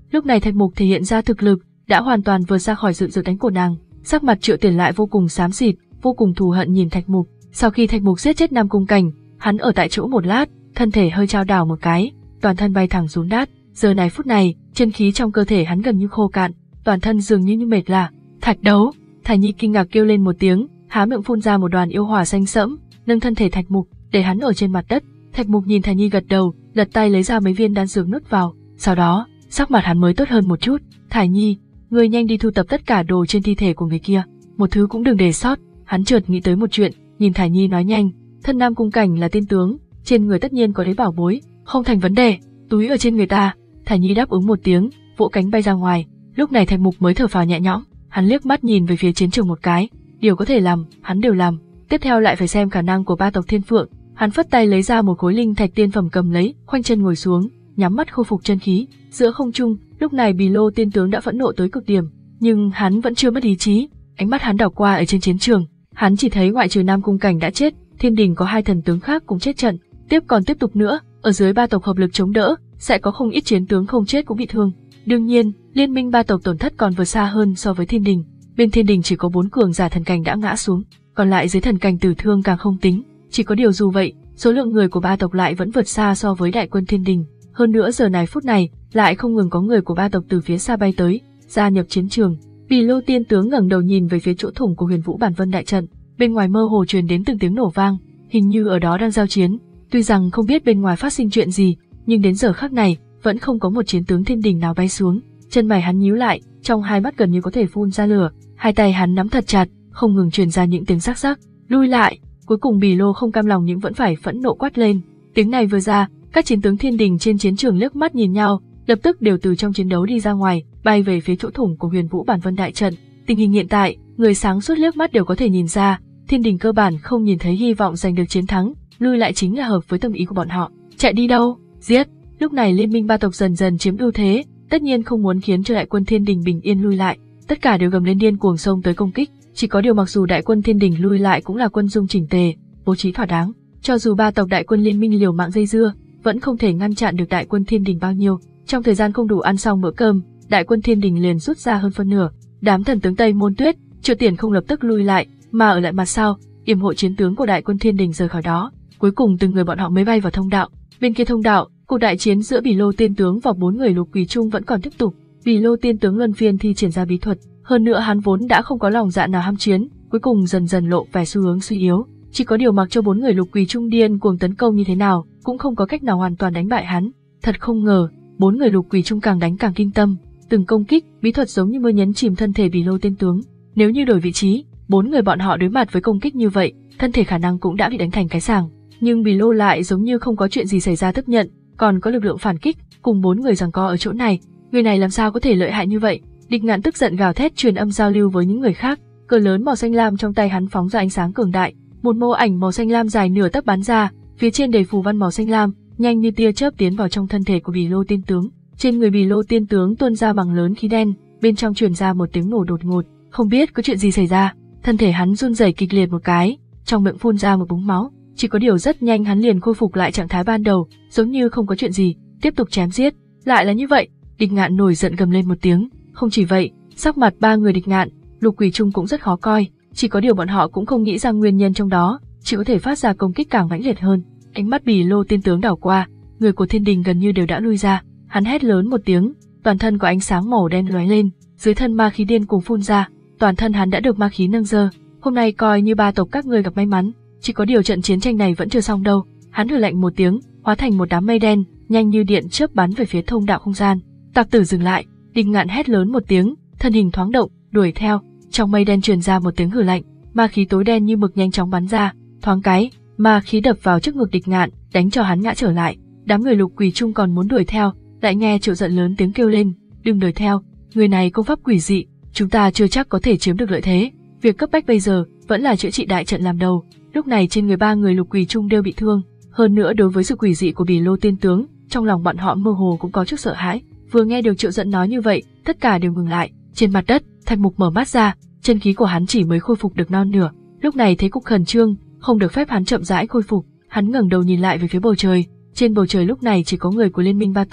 Lúc này Thạch Mục thể hiện ra thực lực, đã hoàn toàn vượt ra khỏi sự dự đánh của nàng. Sắc mặt Triệu Tiền lại vô cùng xám xịt, vô cùng thù hận nhìn Thạch Mục. Sau khi Thạch Mục giết chết Nam Cung Cảnh, hắn ở tại chỗ một lát, thân thể hơi chao đảo một cái, toàn thân bay thẳng xuống đất. Giờ này phút này, chân khí trong cơ thể hắn gần như khô cạn, toàn thân dường như như mệt lả. Thạch Đấu, Thải Nhi kinh ngạc kêu lên một tiếng, há miệng phun ra một đoàn yêu hỏa xanh sẫm, nâng thân thể Thạch Mục để hắn ở trên mặt đất. Thạch Mục nhìn Thải Nhi gật đầu, lật tay lấy ra mấy viên đan dược nuốt vào. Sau đó, sắc mặt hắn mới tốt hơn một chút. Thải Nhi, ngươi nhanh đi thu tập tất cả đồ trên thi thể của người kia, một thứ cũng đừng để sót. Hắn chợt nghĩ tới một chuyện, nhìn Thải Nhi nói nhanh, thân Nam Cung Cảnh là tiên tướng, trên người tất nhiên có đấy bảo bối, không thành vấn đề, túi ở trên người ta. Thải Nhi đáp ứng một tiếng, vỗ cánh bay ra ngoài. Lúc này Thạch Mục mới thở phào nhẹ nhõm, hắn liếc mắt nhìn về phía chiến trường một cái, điều có thể làm, hắn đều làm. Tiếp theo lại phải xem khả năng của ba tộc Thiên Phượng. Hắn phất tay lấy ra một khối linh thạch tiên phẩm cầm lấy, khoanh chân ngồi xuống, nhắm mắt khôi phục chân khí. Giữa không trung, lúc này Bì Lô tiên tướng đã phẫn nộ tới cực điểm, nhưng hắn vẫn chưa mất ý chí. Ánh mắt hắn đảo qua ở trên chiến trường, hắn chỉ thấy ngoại trừ Nam Cung Cảnh đã chết, thiên đình có hai thần tướng khác cũng chết trận. Tiếp còn tiếp tục nữa, ở dưới ba tộc hợp lực chống đỡ, sẽ có không ít chiến tướng không chết cũng bị thương. Đương nhiên, liên minh ba tộc tổn thất còn vượt xa hơn so với thiên đình. Bên thiên đình chỉ có bốn cường giả thần cảnh đã ngã xuống, còn lại dưới thần cảnh tử thương càng không tính. Chỉ có điều dù vậy, số lượng người của ba tộc lại vẫn vượt xa so với đại quân thiên đình. Hơn nữa giờ này phút này, lại không ngừng có người của ba tộc từ phía xa bay tới, gia nhập chiến trường. Bì Lô tiên tướng ngẩng đầu nhìn về phía chỗ thủng của Huyền Vũ Bản Vân đại trận, bên ngoài mơ hồ truyền đến từng tiếng nổ vang, hình như ở đó đang giao chiến. Tuy rằng không biết bên ngoài phát sinh chuyện gì, nhưng đến giờ khắc này, vẫn không có một chiến tướng thiên đình nào bay xuống. Chân mày hắn nhíu lại, trong hai mắt gần như có thể phun ra lửa, hai tay hắn nắm thật chặt, không ngừng truyền ra những tiếng rắc rắc. Lui lại. Cuối cùng Bì Lô không cam lòng nhưng vẫn phải phẫn nộ quát lên. Tiếng này vừa ra, các chiến tướng thiên đình trên chiến trường liếc mắt nhìn nhau, lập tức đều từ trong chiến đấu đi ra ngoài, bay về phía chỗ thủng của Huyền Vũ Bản Vân đại trận. Tình hình hiện tại, người sáng suốt liếc mắt đều có thể nhìn ra, thiên đình cơ bản không nhìn thấy hy vọng giành được chiến thắng, lui lại chính là hợp với tâm ý của bọn họ. Chạy đi đâu? Giết! Lúc này liên minh ba tộc dần dần chiếm ưu thế, tất nhiên không muốn khiến cho đại quân thiên đình bình yên lui lại, tất cả đều gầm lên điên cuồng xông tới công kích. Chỉ có điều mặc dù đại quân thiên đình lui lại cũng là quân dung chỉnh tề, bố trí thỏa đáng, cho dù ba tộc đại quân liên minh liều mạng dây dưa, vẫn không thể ngăn chặn được đại quân thiên đình bao nhiêu. Trong thời gian không đủ ăn xong bữa cơm, đại quân thiên đình liền rút ra hơn phân nửa. Đám thần tướng Tây Môn Tuyết, Triệu Tiền không lập tức lui lại, mà ở lại mặt sau, yểm hộ chiến tướng của đại quân thiên đình rời khỏi đó. Cuối cùng từng người bọn họ mới bay vào thông đạo. Bên kia thông đạo, cuộc đại chiến giữa Bì Lô tiên tướng và bốn người Lục Quỳ Trung vẫn còn tiếp tục. Bì Lô tiên tướng luân phiên thi triển ra bí thuật, hơn nữa hắn vốn đã không có lòng dạ nào ham chiến, cuối cùng dần dần lộ vẻ xu hướng suy yếu. Chỉ có điều mặc cho bốn người Lục Quỳ Trung điên cuồng tấn công như thế nào, cũng không có cách nào hoàn toàn đánh bại hắn. Thật không ngờ, bốn người Lục Quỳ Trung càng đánh càng kinh tâm, từng công kích, bí thuật giống như mưa nhấn chìm thân thể Bì Lô tiên tướng. Nếu như đổi vị trí, bốn người bọn họ đối mặt với công kích như vậy, thân thể khả năng cũng đã bị đánh thành cái sàng. Nhưng Bì Lô lại giống như không có chuyện gì xảy ra tiếp nhận, còn có lực lượng phản kích, cùng bốn người giằng co ở chỗ này. Người này làm sao có thể lợi hại như vậy? Địch Ngạn tức giận gào thét truyền âm giao lưu với những người khác. Cờ lớn màu xanh lam trong tay hắn phóng ra ánh sáng cường đại, một mô ảnh màu xanh lam dài nửa tấc bắn ra, phía trên đầy phù văn màu xanh lam, nhanh như tia chớp tiến vào trong thân thể của Bì Lô tiên tướng. Trên người Bì Lô tiên tướng tuôn ra mảng lớn khí đen, bên trong truyền ra một tiếng nổ đột ngột, không biết có chuyện gì xảy ra. Thân thể hắn run rẩy kịch liệt một cái, trong miệng phun ra một búng máu. Chỉ có điều rất nhanh hắn liền khôi phục lại trạng thái ban đầu, giống như không có chuyện gì, tiếp tục chém giết. Lại là như vậy, Địch Ngạn nổi giận gầm lên một tiếng. Không chỉ vậy, sắc mặt ba người Địch Ngạn, Lục Quỳ Trung cũng rất khó coi, chỉ có điều bọn họ cũng không nghĩ ra nguyên nhân trong đó, chỉ có thể phát ra công kích càng mãnh liệt hơn. Ánh mắt Bì Lô tiên tướng đảo qua, người của thiên đình gần như đều đã lui ra, hắn hét lớn một tiếng, toàn thân có ánh sáng màu đen lóe lên, dưới thân ma khí điên cuồng phun ra, toàn thân hắn đã được ma khí nâng dơ. Hôm nay coi như ba tộc các ngươi gặp may mắn, chỉ có điều trận chiến tranh này vẫn chưa xong đâu. Hắn hừ lạnh một tiếng, hóa thành một đám mây đen, nhanh như điện chớp bắn về phía thông đạo không gian. Tặc tử dừng lại! Địch Ngạn hét lớn một tiếng, thân hình thoáng động, đuổi theo. Trong mây đen truyền ra một tiếng hừ lạnh, ma khí tối đen như mực nhanh chóng bắn ra, thoáng cái, ma khí đập vào trước ngực Địch Ngạn, đánh cho hắn ngã trở lại. Đám người Lục Quỳ Trung còn muốn đuổi theo, lại nghe Triệu Giận lớn tiếng kêu lên, đừng đuổi theo, người này công pháp quỷ dị, chúng ta chưa chắc có thể chiếm được lợi thế. Việc cấp bách bây giờ vẫn là chữa trị đại trận làm đầu. Lúc này trên người ba người Lục Quỳ Trung đều bị thương, hơn nữa đối với sự quỷ dị của Bì Lô tiên tướng, trong lòng bọn họ mơ hồ cũng có chút sợ hãi. Vừa nghe được Triệu Giận nói như vậy, tất cả đều ngừng lại. Trên mặt đất, Thạch Mục mở mắt ra, chân khí của hắn chỉ mới khôi phục được non nửa. Lúc này thấy cục khẩn trương, không được phép hắn chậm rãi khôi phục. Hắn ngẩng đầu nhìn lại về phía bầu trời, trên bầu trời lúc này chỉ có người của liên minh ba tộc,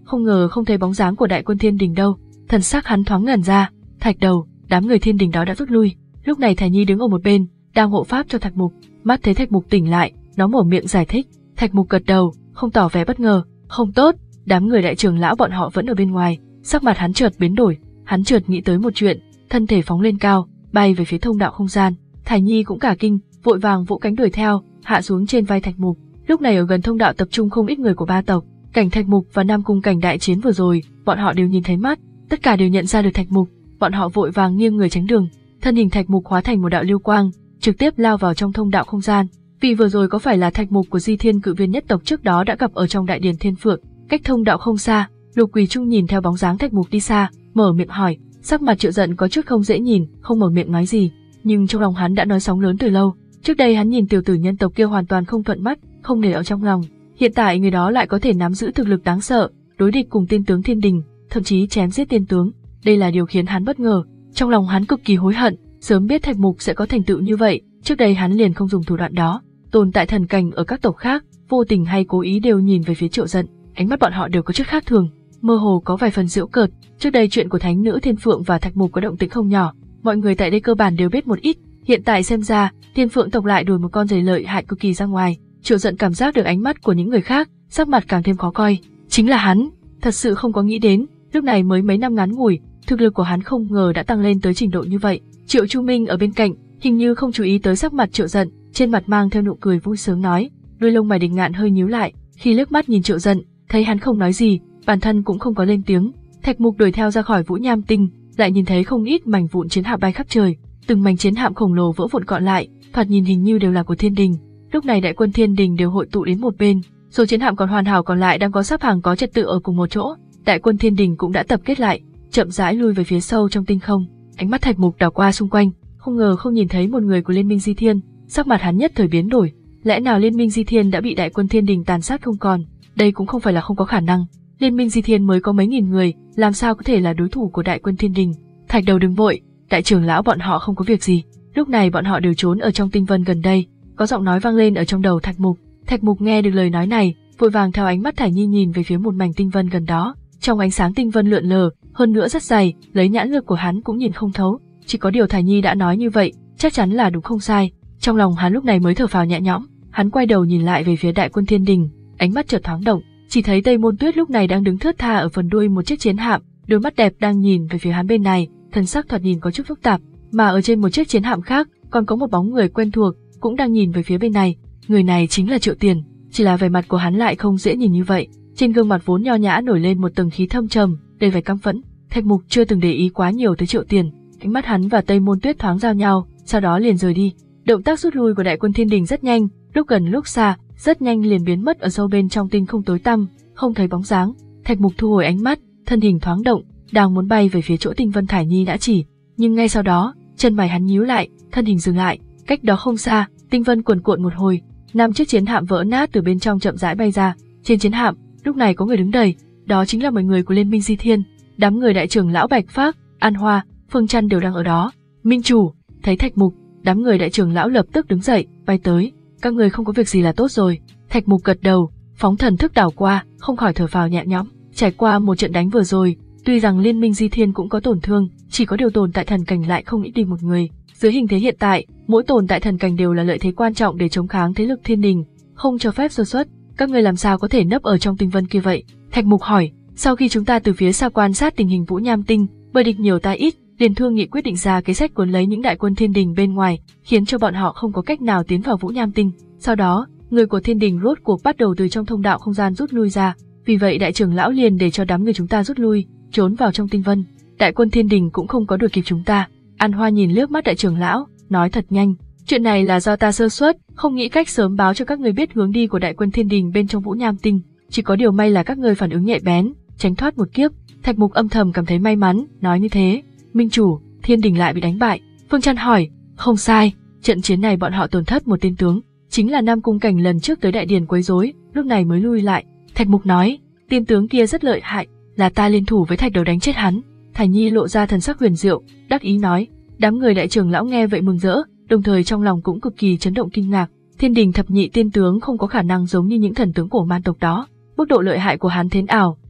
không ngờ không thấy bóng dáng của đại quân Thiên Đình đâu. Thần sắc hắn thoáng ngẩn ra. Thạch Đầu, đám người Thiên Đình đó đã rút lui. Lúc này Thải Nhi đứng ở một bên, đang hộ pháp cho Thạch Mục. Mắt thấy Thạch Mục tỉnh lại, nó mở miệng giải thích. Thạch Mục gật đầu, không tỏ vẻ bất ngờ. Không tốt, đám người đại trưởng lão bọn họ vẫn ở bên ngoài. Sắc mặt hắn chợt biến đổi, hắn chợt nghĩ tới một chuyện, thân thể phóng lên cao, bay về phía thông đạo không gian. Thải Nhi cũng cả kinh, vội vàng vỗ cánh đuổi theo, hạ xuống trên vai Thạch Mục. Lúc này ở gần thông đạo tập trung không ít người của ba tộc. Cảnh Thạch Mục và Nam Cung Cảnh đại chiến vừa rồi, bọn họ đều nhìn thấy mắt, tất cả đều nhận ra được Thạch Mục, bọn họ vội vàng nghiêng người tránh đường. Thân hình Thạch Mục hóa thành một đạo lưu quang, trực tiếp lao vào trong thông đạo không gian. Vì vừa rồi có phải là Thạch Mục của Di Thiên Cự Viên nhất tộc trước đó đã gặp ở trong đại điển Thiên Phượng, cách thông đạo không xa. Lục Quỳ Trung nhìn theo bóng dáng Thạch Mục đi xa, mở miệng hỏi, sắc mặt Triệu Giận có chút không dễ nhìn, không mở miệng nói gì, nhưng trong lòng hắn đã nói sóng lớn từ lâu. Trước đây hắn nhìn tiểu tử nhân tộc kia hoàn toàn không thuận mắt, không để ở trong lòng. Hiện tại người đó lại có thể nắm giữ thực lực đáng sợ, đối địch cùng tiên tướng Thiên Đình, thậm chí chém giết tiên tướng. Đây là điều khiến hắn bất ngờ. Trong lòng hắn cực kỳ hối hận, sớm biết Thạch Mục sẽ có thành tựu như vậy, trước đây hắn liền không dùng thủ đoạn đó. Tồn tại thần cảnh ở các tộc khác, vô tình hay cố ý đều nhìn về phía Triệu Giận, ánh mắt bọn họ đều có chút khác thường, mơ hồ có vài phần giễu cợt. Trước đây chuyện của thánh nữ Thiên Phượng và Thạch Mục có động tĩnh không nhỏ, mọi người tại đây cơ bản đều biết một ít. Hiện tại xem ra, Thiên Phượng tộc lại đuổi một con giày lợi hại cực kỳ ra ngoài. Triệu Giận cảm giác được ánh mắt của những người khác, sắc mặt càng thêm khó coi. Chính là hắn, thật sự không có nghĩ đến, lúc này mới mấy năm ngắn ngủi, thực lực của hắn không ngờ đã tăng lên tới trình độ như vậy. Triệu Chu Minh ở bên cạnh, hình như không chú ý tới sắc mặt Triệu Giận, trên mặt mang theo nụ cười vui sướng nói, đuôi lông mày Địch Ngạn hơi nhíu lại, khi liếc mắt nhìn Triệu Giận, thấy hắn không nói gì, bản thân cũng không có lên tiếng. Thạch Mục đuổi theo ra khỏi Vũ Nham Tinh, lại nhìn thấy không ít mảnh vụn chiến hạm bay khắp trời, từng mảnh chiến hạm khổng lồ vỡ vụn gọn lại, thoạt nhìn hình như đều là của Thiên Đình. Lúc này đại quân Thiên Đình đều hội tụ đến một bên, số chiến hạm còn hoàn hảo còn lại đang có sắp hàng có trật tự ở cùng một chỗ. Đại quân Thiên Đình cũng đã tập kết lại, chậm rãi lui về phía sâu trong tinh không. Ánh mắt Thạch Mục đảo qua xung quanh, không ngờ không nhìn thấy một người của Liên minh Di Thiên, sắc mặt hắn nhất thời biến đổi. Lẽ nào Liên minh Di Thiên đã bị đại quân Thiên Đình tàn sát không còn? Đây cũng không phải là không có khả năng. Liên minh Di Thiên mới có mấy nghìn người, làm sao có thể là đối thủ của đại quân Thiên Đình? Thạch Đầu đừng vội, đại trưởng lão bọn họ không có việc gì. Lúc này bọn họ đều trốn ở trong tinh vân gần đây. Có giọng nói vang lên ở trong đầu Thạch Mục. Thạch Mục nghe được lời nói này, vội vàng theo ánh mắt Thải Nhi nhìn về phía một mảnh tinh vân gần đó. Trong ánh sáng tinh vân lượn lờ, hơn nữa rất dày, lấy nhãn lực của hắn cũng nhìn không thấu. Chỉ có điều Thải Nhi đã nói như vậy, chắc chắn là đúng không sai. Trong lòng hắn lúc này mới thở phào nhẹ nhõm. Hắn quay đầu nhìn lại về phía đại quân Thiên Đình, ánh mắt chợt thoáng động, chỉ thấy Tây Môn Tuyết lúc này đang đứng thướt tha ở phần đuôi một chiếc chiến hạm, đôi mắt đẹp đang nhìn về phía hắn bên này, thần sắc thoạt nhìn có chút phức tạp. Mà ở trên một chiếc chiến hạm khác, còn có một bóng người quen thuộc, cũng đang nhìn về phía bên này. Người này chính là Triệu Tiền, chỉ là vẻ mặt của hắn lại không dễ nhìn như vậy. Trên gương mặt vốn nho nhã nổi lên một tầng khí thâm trầm, đầy vẻ căm phẫn. Thạch Mục chưa từng để ý quá nhiều tới Triệu Tiền, ánh mắt hắn và Tây Môn Tuyết thoáng giao nhau, sau đó liền rời đi. Động tác rút lui của đại quân Thiên Đình rất nhanh, lúc gần lúc xa, rất nhanh liền biến mất ở sâu bên trong tinh không tối tăm, không thấy bóng dáng. Thạch Mục thu hồi ánh mắt, thân hình thoáng động, đang muốn bay về phía chỗ tinh vân Thải Nhi đã chỉ, nhưng ngay sau đó, chân mày hắn nhíu lại, thân hình dừng lại. Cách đó không xa, tinh vân cuồn cuộn một hồi, năm chiếc chiến hạm vỡ nát từ bên trong chậm rãi bay ra. Trên chiến hạm, lúc này có người đứng đầy, đó chính là mọi người của Liên minh Di Thiên. Đám người đại trưởng lão Bạch Phác, An Hoa, Phương Trăn đều đang ở đó. Minh chủ, thấy Thạch Mục, đám người đại trưởng lão lập tức đứng dậy, bay tới. Các người không có việc gì là tốt rồi. Thạch Mục gật đầu, phóng thần thức đảo qua, không khỏi thở phào nhẹ nhõm. Trải qua một trận đánh vừa rồi, tuy rằng Liên minh Di Thiên cũng có tổn thương, chỉ có điều tồn tại thần cảnh lại không ít đi một người. Dưới hình thế hiện tại, mỗi tồn tại thần cảnh đều là lợi thế quan trọng để chống kháng thế lực Thiên Đình, không cho phép sơ suất. Các người làm sao có thể nấp ở trong tinh vân kia vậy? Thạch Mục hỏi. Sau khi chúng ta từ phía xa quan sát tình hình Vũ Nham Tinh, bởi địch nhiều ta ít, liền thương nghị quyết định ra kế sách cuốn lấy những đại quân Thiên Đình bên ngoài, khiến cho bọn họ không có cách nào tiến vào Vũ Nham Tinh. Sau đó, người của Thiên Đình rốt cuộc bắt đầu từ trong thông đạo không gian rút lui ra. Vì vậy đại trưởng lão liền để cho đám người chúng ta rút lui, trốn vào trong tinh vân. Đại quân Thiên Đình cũng không có đuổi kịp chúng ta. An Hoa nhìn lướt mắt đại trưởng lão, nói thật nhanh. Chuyện này là do ta sơ suất, không nghĩ cách sớm báo cho các người biết hướng đi của đại quân Thiên Đình bên trong Vũ Nham Tinh. Chỉ có điều may là các người phản ứng nhạy bén, tránh thoát một kiếp. Thạch Mục âm thầm cảm thấy may mắn, nói như thế. Minh chủ, Thiên Đình lại bị đánh bại. Phương Trăn hỏi. Không sai, trận chiến này bọn họ tổn thất một tên tướng, chính là Nam Cung Cảnh lần trước tới đại điển quấy rối, lúc này mới lui lại. Thạch Mục nói, tên tướng kia rất lợi hại, là ta liên thủ với Thạch Đầu đánh chết hắn. Thải Nhi lộ ra thần sắc huyền diệu, đắc ý nói. Đám người đại trưởng lão nghe vậy mừng rỡ, đồng thời trong lòng cũng cực kỳ chấn động kinh ngạc. Thiên Đình thập nhị tiên tướng không có khả năng giống như những thần tướng của man tộc đó. Mức độ lợi hại của hắn thế nào,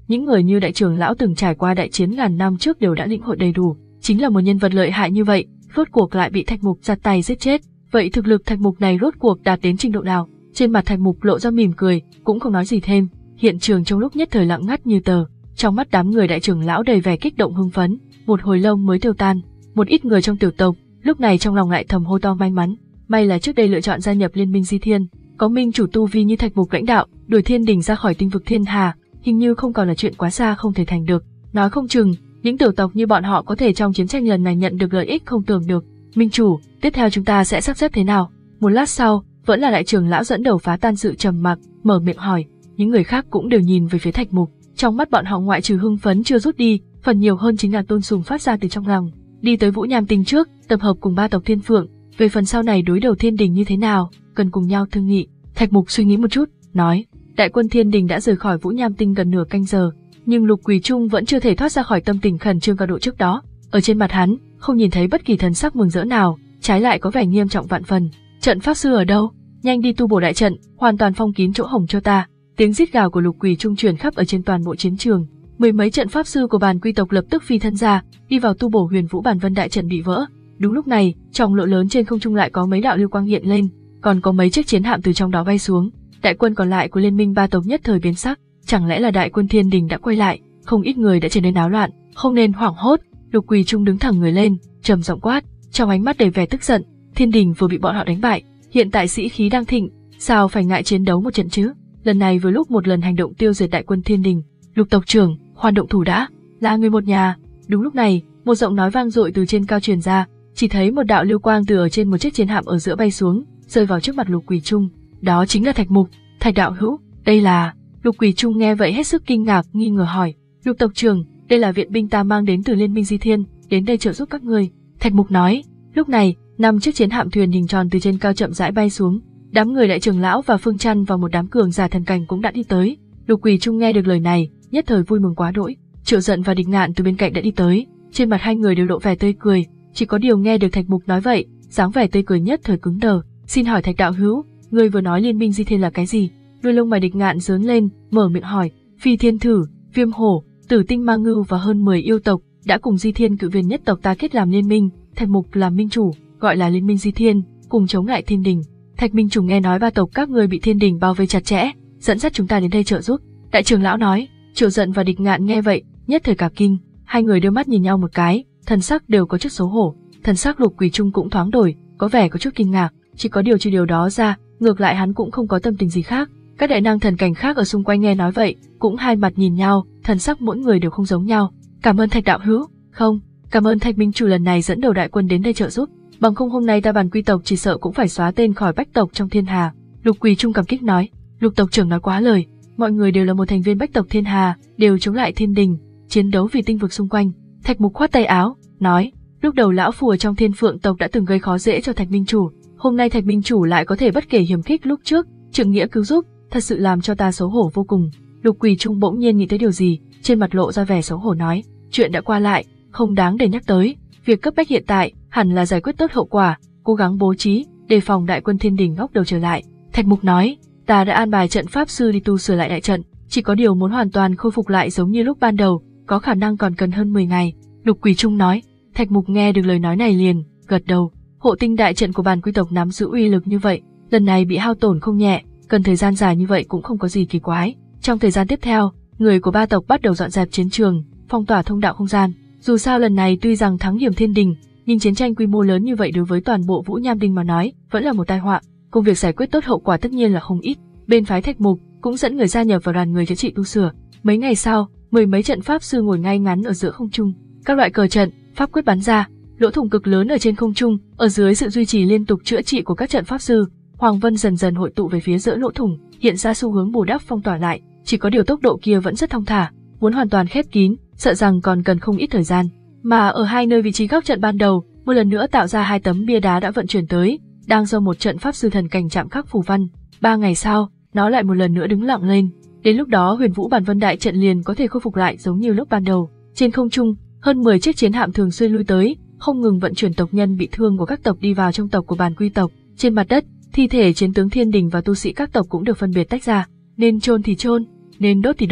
Những người như đại trưởng lão từng trải qua đại chiến ngàn năm trước đều đã lĩnh hội đầy đủ, chính là một nhân vật lợi hại như vậy, rốt cuộc lại bị Thạch Mục ra tay giết chết. Vậy thực lực Thạch Mục này rốt cuộc đạt đến trình độ nào? Trên mặt Thạch Mục lộ ra mỉm cười, cũng không nói gì thêm. Hiện trường trong lúc nhất thời lặng ngắt như tờ, trong mắt đám người đại trưởng lão đầy vẻ kích động hưng phấn, một hồi lâu mới tiêu tan. Một ít người trong tiểu tộc lúc này trong lòng lại thầm hô to may mắn, may là trước đây lựa chọn gia nhập liên minh Di Thiên, có minh chủ tu vi như Thạch Mục lãnh đạo, đuổi Thiên Đình ra khỏi tinh vực Thiên Hà, hình như không còn là chuyện quá xa không thể thành được. Nói không chừng, những tiểu tộc như bọn họ có thể trong chiến tranh lần này nhận được lợi ích không tưởng được. Minh chủ, tiếp theo chúng ta sẽ sắp xếp thế nào? Một lát sau, vẫn là đại trưởng lão dẫn đầu phá tan sự trầm mặc, mở miệng hỏi. Những người khác cũng đều nhìn về phía Thạch Mục, trong mắt bọn họ ngoại trừ hưng phấn chưa rút đi, phần nhiều hơn chính là tôn sùng phát ra từ trong lòng. Đi tới Vũ Nham Tinh trước, tập hợp cùng ba tộc Thiên Phượng, về phần sau này đối đầu Thiên Đình như thế nào, cần cùng nhau thương nghị. Thạch Mục suy nghĩ một chút, nói, đại quân Thiên Đình đã rời khỏi Vũ Nham Tinh gần nửa canh giờ, nhưng Lục Quỳ Trung vẫn chưa thể thoát ra khỏi tâm tình khẩn trương cao độ trước đó. Ở trên mặt hắn, không nhìn thấy bất kỳ thần sắc mừng rỡ nào, trái lại có vẻ nghiêm trọng vạn phần. Trận pháp sư ở đâu? Nhanh đi tu bổ đại trận, hoàn toàn phong kín chỗ hổng cho ta. Tiếng rít gào của Lục Quỳ Trung truyền khắp ở trên toàn bộ chiến trường. Mười mấy trận pháp sư của Bàn Quy tộc lập tức phi thân ra, đi vào tu bổ Huyền Vũ Bàn Vân đại trận bị vỡ. Đúng lúc này, trong lỗ lớn trên không trung lại có mấy đạo lưu quang hiện lên, còn có mấy chiếc chiến hạm từ trong đó bay xuống. Đại quân còn lại của liên minh ba tộc nhất thời biến sắc, chẳng lẽ là đại quân Thiên Đình đã quay lại? Không ít người đã trở nên náo loạn, không nên hoảng hốt. Lục Quỳ Trung đứng thẳng người lên, trầm giọng quát, trong ánh mắt đầy vẻ tức giận. Thiên Đình vừa bị bọn họ đánh bại, hiện tại sĩ khí đang thịnh, sao phải ngại chiến đấu một trận chứ? Lần này vừa lúc một lần hành động tiêu diệt đại quân Thiên Đình. Lục tộc trưởng, khoan động thủ đã, là người một nhà. Đúng lúc này, một giọng nói vang dội từ trên cao truyền ra, chỉ thấy một đạo lưu quang từ ở trên một chiếc chiến hạm ở giữa bay xuống, rơi vào trước mặt Lục Quỳ Trung. Đó chính là Thạch Mục. Thạch đạo hữu, đây là... Lục Quỳ Trung nghe vậy hết sức kinh ngạc, nghi ngờ hỏi, Lục tộc trưởng, đây là viện binh ta mang đến từ liên minh Di Thiên, đến đây trợ giúp các ngươi. Thạch Mục nói. Lúc này, năm chiếc chiến hạm thuyền hình tròn từ trên cao chậm rãi bay xuống, đám người đại trưởng lão và Phương Trăn và một đám cường giả thần cảnh cũng đã đi tới. Lục Quỳ Trung nghe được lời này, nhất thời vui mừng quá đỗi. Triệu Giận và Địch Ngạn từ bên cạnh đã đi tới, trên mặt hai người đều lộ vẻ tươi cười, chỉ có điều nghe được Thạch Mục nói vậy, dáng vẻ tươi cười nhất thời cứng đờ. Xin hỏi Thạch đạo hữu, ngươi vừa nói liên minh Di Thiên là cái gì? Đuôi lông mày Địch Ngạn giớn lên, mở miệng hỏi. Phi Thiên Thử, Viêm Hổ, Tử Tinh Ma Ngưu và hơn mười yêu tộc đã cùng Di Thiên cự viên nhất tộc ta kết làm liên minh, Thạch Mục làm minh chủ, gọi là liên minh Di Thiên, cùng chống lại Thiên Đình. Thạch minh chủ nghe nói ba tộc các ngươi bị Thiên Đình bao vây chặt chẽ, dẫn dắt chúng ta đến đây trợ giúp. Đại trưởng lão nói. Triệu Giận và Địch Ngạn nghe vậy, nhất thời cả kinh, hai người đưa mắt nhìn nhau một cái, thần sắc đều có chút xấu hổ. Thần sắc Lục Quỳ Trung cũng thoáng đổi, có vẻ có chút kinh ngạc, chỉ có điều trừ điều đó ra, ngược lại hắn cũng không có tâm tình gì khác. Các đại năng thần cảnh khác ở xung quanh nghe nói vậy, cũng hai mặt nhìn nhau, thần sắc mỗi người đều không giống nhau. Cảm ơn Thạch đạo hữu. Không, cảm ơn Thạch minh chủ lần này dẫn đầu đại quân đến đây trợ giúp, bằng không hôm nay ta Bàn Quy tộc chỉ sợ cũng phải xóa tên khỏi bách tộc trong Thiên Hà. Lục Quỳ Trung cảm kích nói. Lục tộc trưởng nói quá lời, mọi người đều là một thành viên bách tộc Thiên Hà, đều chống lại Thiên Đình, chiến đấu vì tinh vực xung quanh. Thạch Mục khoát tay áo, nói, lúc đầu lão phù ở trong Thiên Phượng tộc đã từng gây khó dễ cho Thạch minh chủ, hôm nay Thạch minh chủ lại có thể bất kể hiểm khích lúc trước, trượng nghĩa cứu giúp, thật sự làm cho ta xấu hổ vô cùng. Lục Quỳ Trung bỗng nhiên nghĩ tới điều gì, trên mặt lộ ra vẻ xấu hổ nói, chuyện đã qua lại, không đáng để nhắc tới, việc cấp bách hiện tại hẳn là giải quyết tốt hậu quả, cố gắng bố trí, đề phòng đại quân Thiên Đình ngóc đầu trở lại. Thạch Mục nói, ta đã an bài trận pháp sư đi tu sửa lại đại trận, chỉ có điều muốn hoàn toàn khôi phục lại giống như lúc ban đầu, có khả năng còn cần hơn mười ngày. Lục Quỳ Trung nói. Thạch Mục nghe được lời nói này liền gật đầu. Hộ tinh đại trận của Bàn Quy tộc nắm giữ uy lực như vậy, lần này bị hao tổn không nhẹ, cần thời gian dài như vậy cũng không có gì kỳ quái. Trong thời gian tiếp theo, người của ba tộc bắt đầu dọn dẹp chiến trường, phong tỏa thông đạo không gian. Dù sao lần này tuy rằng thắng hiểm Thiên Đình, nhưng chiến tranh quy mô lớn như vậy đối với toàn bộ Vũ Nham Tinh mà nói, vẫn là một tai họa. Công việc giải quyết tốt hậu quả tất nhiên là không ít. Bên phái Thạch Mục cũng dẫn người gia nhập vào đoàn người chữa trị tu sửa. Mấy ngày sau, mười mấy trận pháp sư ngồi ngay ngắn ở giữa không trung, các loại cờ trận, pháp quyết bắn ra, lỗ thủng cực lớn ở trên không trung, ở dưới sự duy trì liên tục chữa trị của các trận pháp sư, Hoàng Vân dần dần hội tụ về phía giữa lỗ thủng, hiện ra xu hướng bù đắp phong tỏa lại, chỉ có điều tốc độ kia vẫn rất thong thả, muốn hoàn toàn khép kín, sợ rằng còn cần không ít thời gian. Mà ở hai nơi vị trí góc trận ban đầu, một lần nữa tạo ra hai tấm bia đá đã vận chuyển tới, đang do một trận pháp sư thần cảnh chạm khắc phù văn. Ba ngày sau, nó lại một lần nữa đứng lặng lên. Đến lúc đó Huyền Vũ Bàn Vân đại trận liền có thể khôi phục lại giống như lúc ban đầu. Trên không trung, hơn mười chiếc chiến hạm thường xuyên lui tới, không ngừng vận chuyển tộc nhân bị thương của các tộc đi vào trong tộc của Bàn Quy tộc. Trên mặt đất, thi thể chiến tướng Thiên Đình và tu sĩ các tộc cũng được phân biệt tách ra, nên chôn thì chôn, nên đốt thì đốt.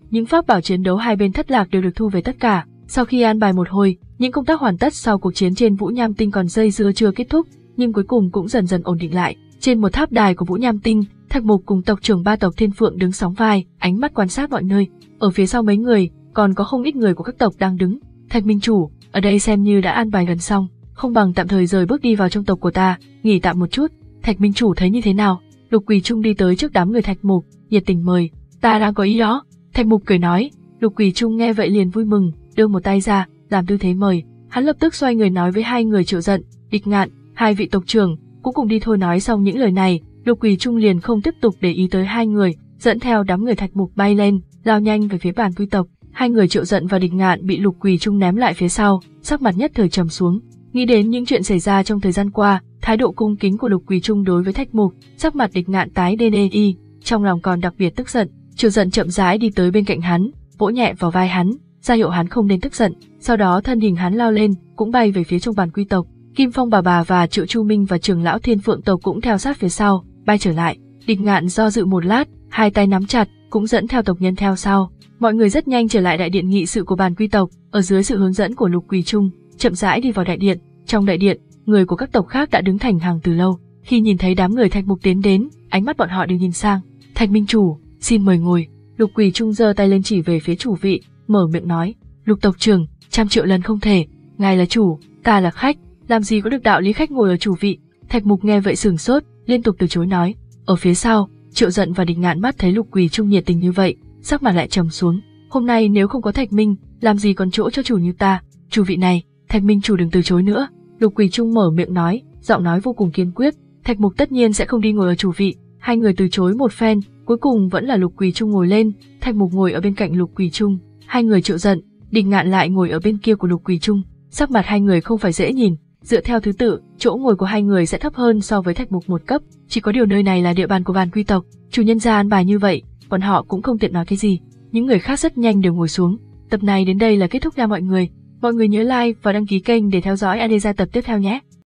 những pháp bảo chiến đấu hai bên thất lạc đều được thu về tất cả. Sau khi an bài một hồi, những công tác hoàn tất sau cuộc chiến trên Vũ Nham Tinh còn dây dưa chưa kết thúc, nhưng cuối cùng cũng dần dần ổn định lại. Trên một tháp đài của Vũ Nham Tinh, Thạch Mục cùng tộc trưởng ba tộc Thiên Phượng đứng sóng vai, ánh mắt quan sát mọi nơi. Ở phía sau mấy người, còn có không ít người của các tộc đang đứng. Thạch Minh Chủ, ở đây xem như đã an bài gần xong, không bằng tạm thời rời bước đi vào trong tộc của ta, nghỉ tạm một chút. Thạch Minh Chủ thấy như thế nào? Lục Quỳ Trung đi tới trước đám người Thạch Mục, nhiệt tình mời. Ta đang có ý đó. Thạch Mục cười nói. Lục Quỳ Trung nghe vậy liền vui mừng, đưa một tay ra, làm tư thế mời. Hắn lập tức xoay người nói với hai người Triệu Giận, Địch Ngạn, hai vị tộc trưởng, cũng cùng đi thôi. Nói xong những lời này, Lục Quỳ Trung liền không tiếp tục để ý tới hai người, dẫn theo đám người Thạch Mục bay lên, lao nhanh về phía bàn quy tộc. Hai người Triệu Giận và Địch Ngạn bị Lục Quỳ Trung ném lại phía sau, sắc mặt nhất thời trầm xuống. Nghĩ đến những chuyện xảy ra trong thời gian qua, thái độ cung kính của Lục Quỳ Trung đối với Thạch Mục, sắc mặt Địch Ngạn tái đen đi, trong lòng còn đặc biệt tức giận. Triệu Giận chậm rãi đi tới bên cạnh hắn, vỗ nhẹ vào vai hắn, ra hiệu hắn không nên tức giận. Sau đó thân hình hắn lao lên, cũng bay về phía trong bàn quy tộc. Kim Phong bà bà và Triệu Chu Minh và trưởng lão Thiên Phượng tộc cũng theo sát phía sau, bay trở lại. Địch Ngạn do dự một lát, hai tay nắm chặt, cũng dẫn theo tộc nhân theo sau. Mọi người rất nhanh trở lại đại điện nghị sự của bàn quy tộc, ở dưới sự hướng dẫn của Lục Quỳ Trung, chậm rãi đi vào đại điện. Trong đại điện, người của các tộc khác đã đứng thành hàng từ lâu. Khi nhìn thấy đám người Thạch Mục tiến đến, ánh mắt bọn họ đều nhìn sang. Thạch Minh Chủ, xin mời ngồi. Lục Quỳ Trung giơ tay lên chỉ về phía chủ vị, mở miệng nói. Lục tộc trưởng, trăm triệu lần không thể. Ngài là chủ, ta là khách, làm gì có được đạo lý khách ngồi ở chủ vị. Thạch Mục nghe vậy sửng sốt, liên tục từ chối nói. Ở phía sau, Triệu Giận và Địch Ngạn mắt thấy Lục Quỳ Trung nhiệt tình như vậy, sắc mặt lại trầm xuống. Hôm nay nếu không có Thạch Minh, làm gì còn chỗ cho chủ như ta. Chủ vị này, Thạch Minh Chủ đừng từ chối nữa. Lục Quỳ Trung mở miệng nói, giọng nói vô cùng kiên quyết. Thạch Mục tất nhiên sẽ không đi ngồi ở chủ vị. Hai người từ chối một phen, cuối cùng vẫn là Lục Quỳ Trung ngồi lên. Thạch Mục ngồi ở bên cạnh Lục Quỳ Trung. Hai người Triệu Giận, Địch Ngạn lại ngồi ở bên kia của Lục Quỳ Trung. Sắc mặt hai người không phải dễ nhìn. Dựa theo thứ tự, chỗ ngồi của hai người sẽ thấp hơn so với Thạch Mục một cấp. Chỉ có điều nơi này là địa bàn của bàn quy tộc, chủ nhân ra an bài như vậy, bọn họ cũng không tiện nói cái gì. Những người khác rất nhanh đều ngồi xuống. Tập này đến đây là kết thúc nha mọi người. Mọi người nhớ like và đăng ký kênh để theo dõi Adesa tập tiếp theo nhé.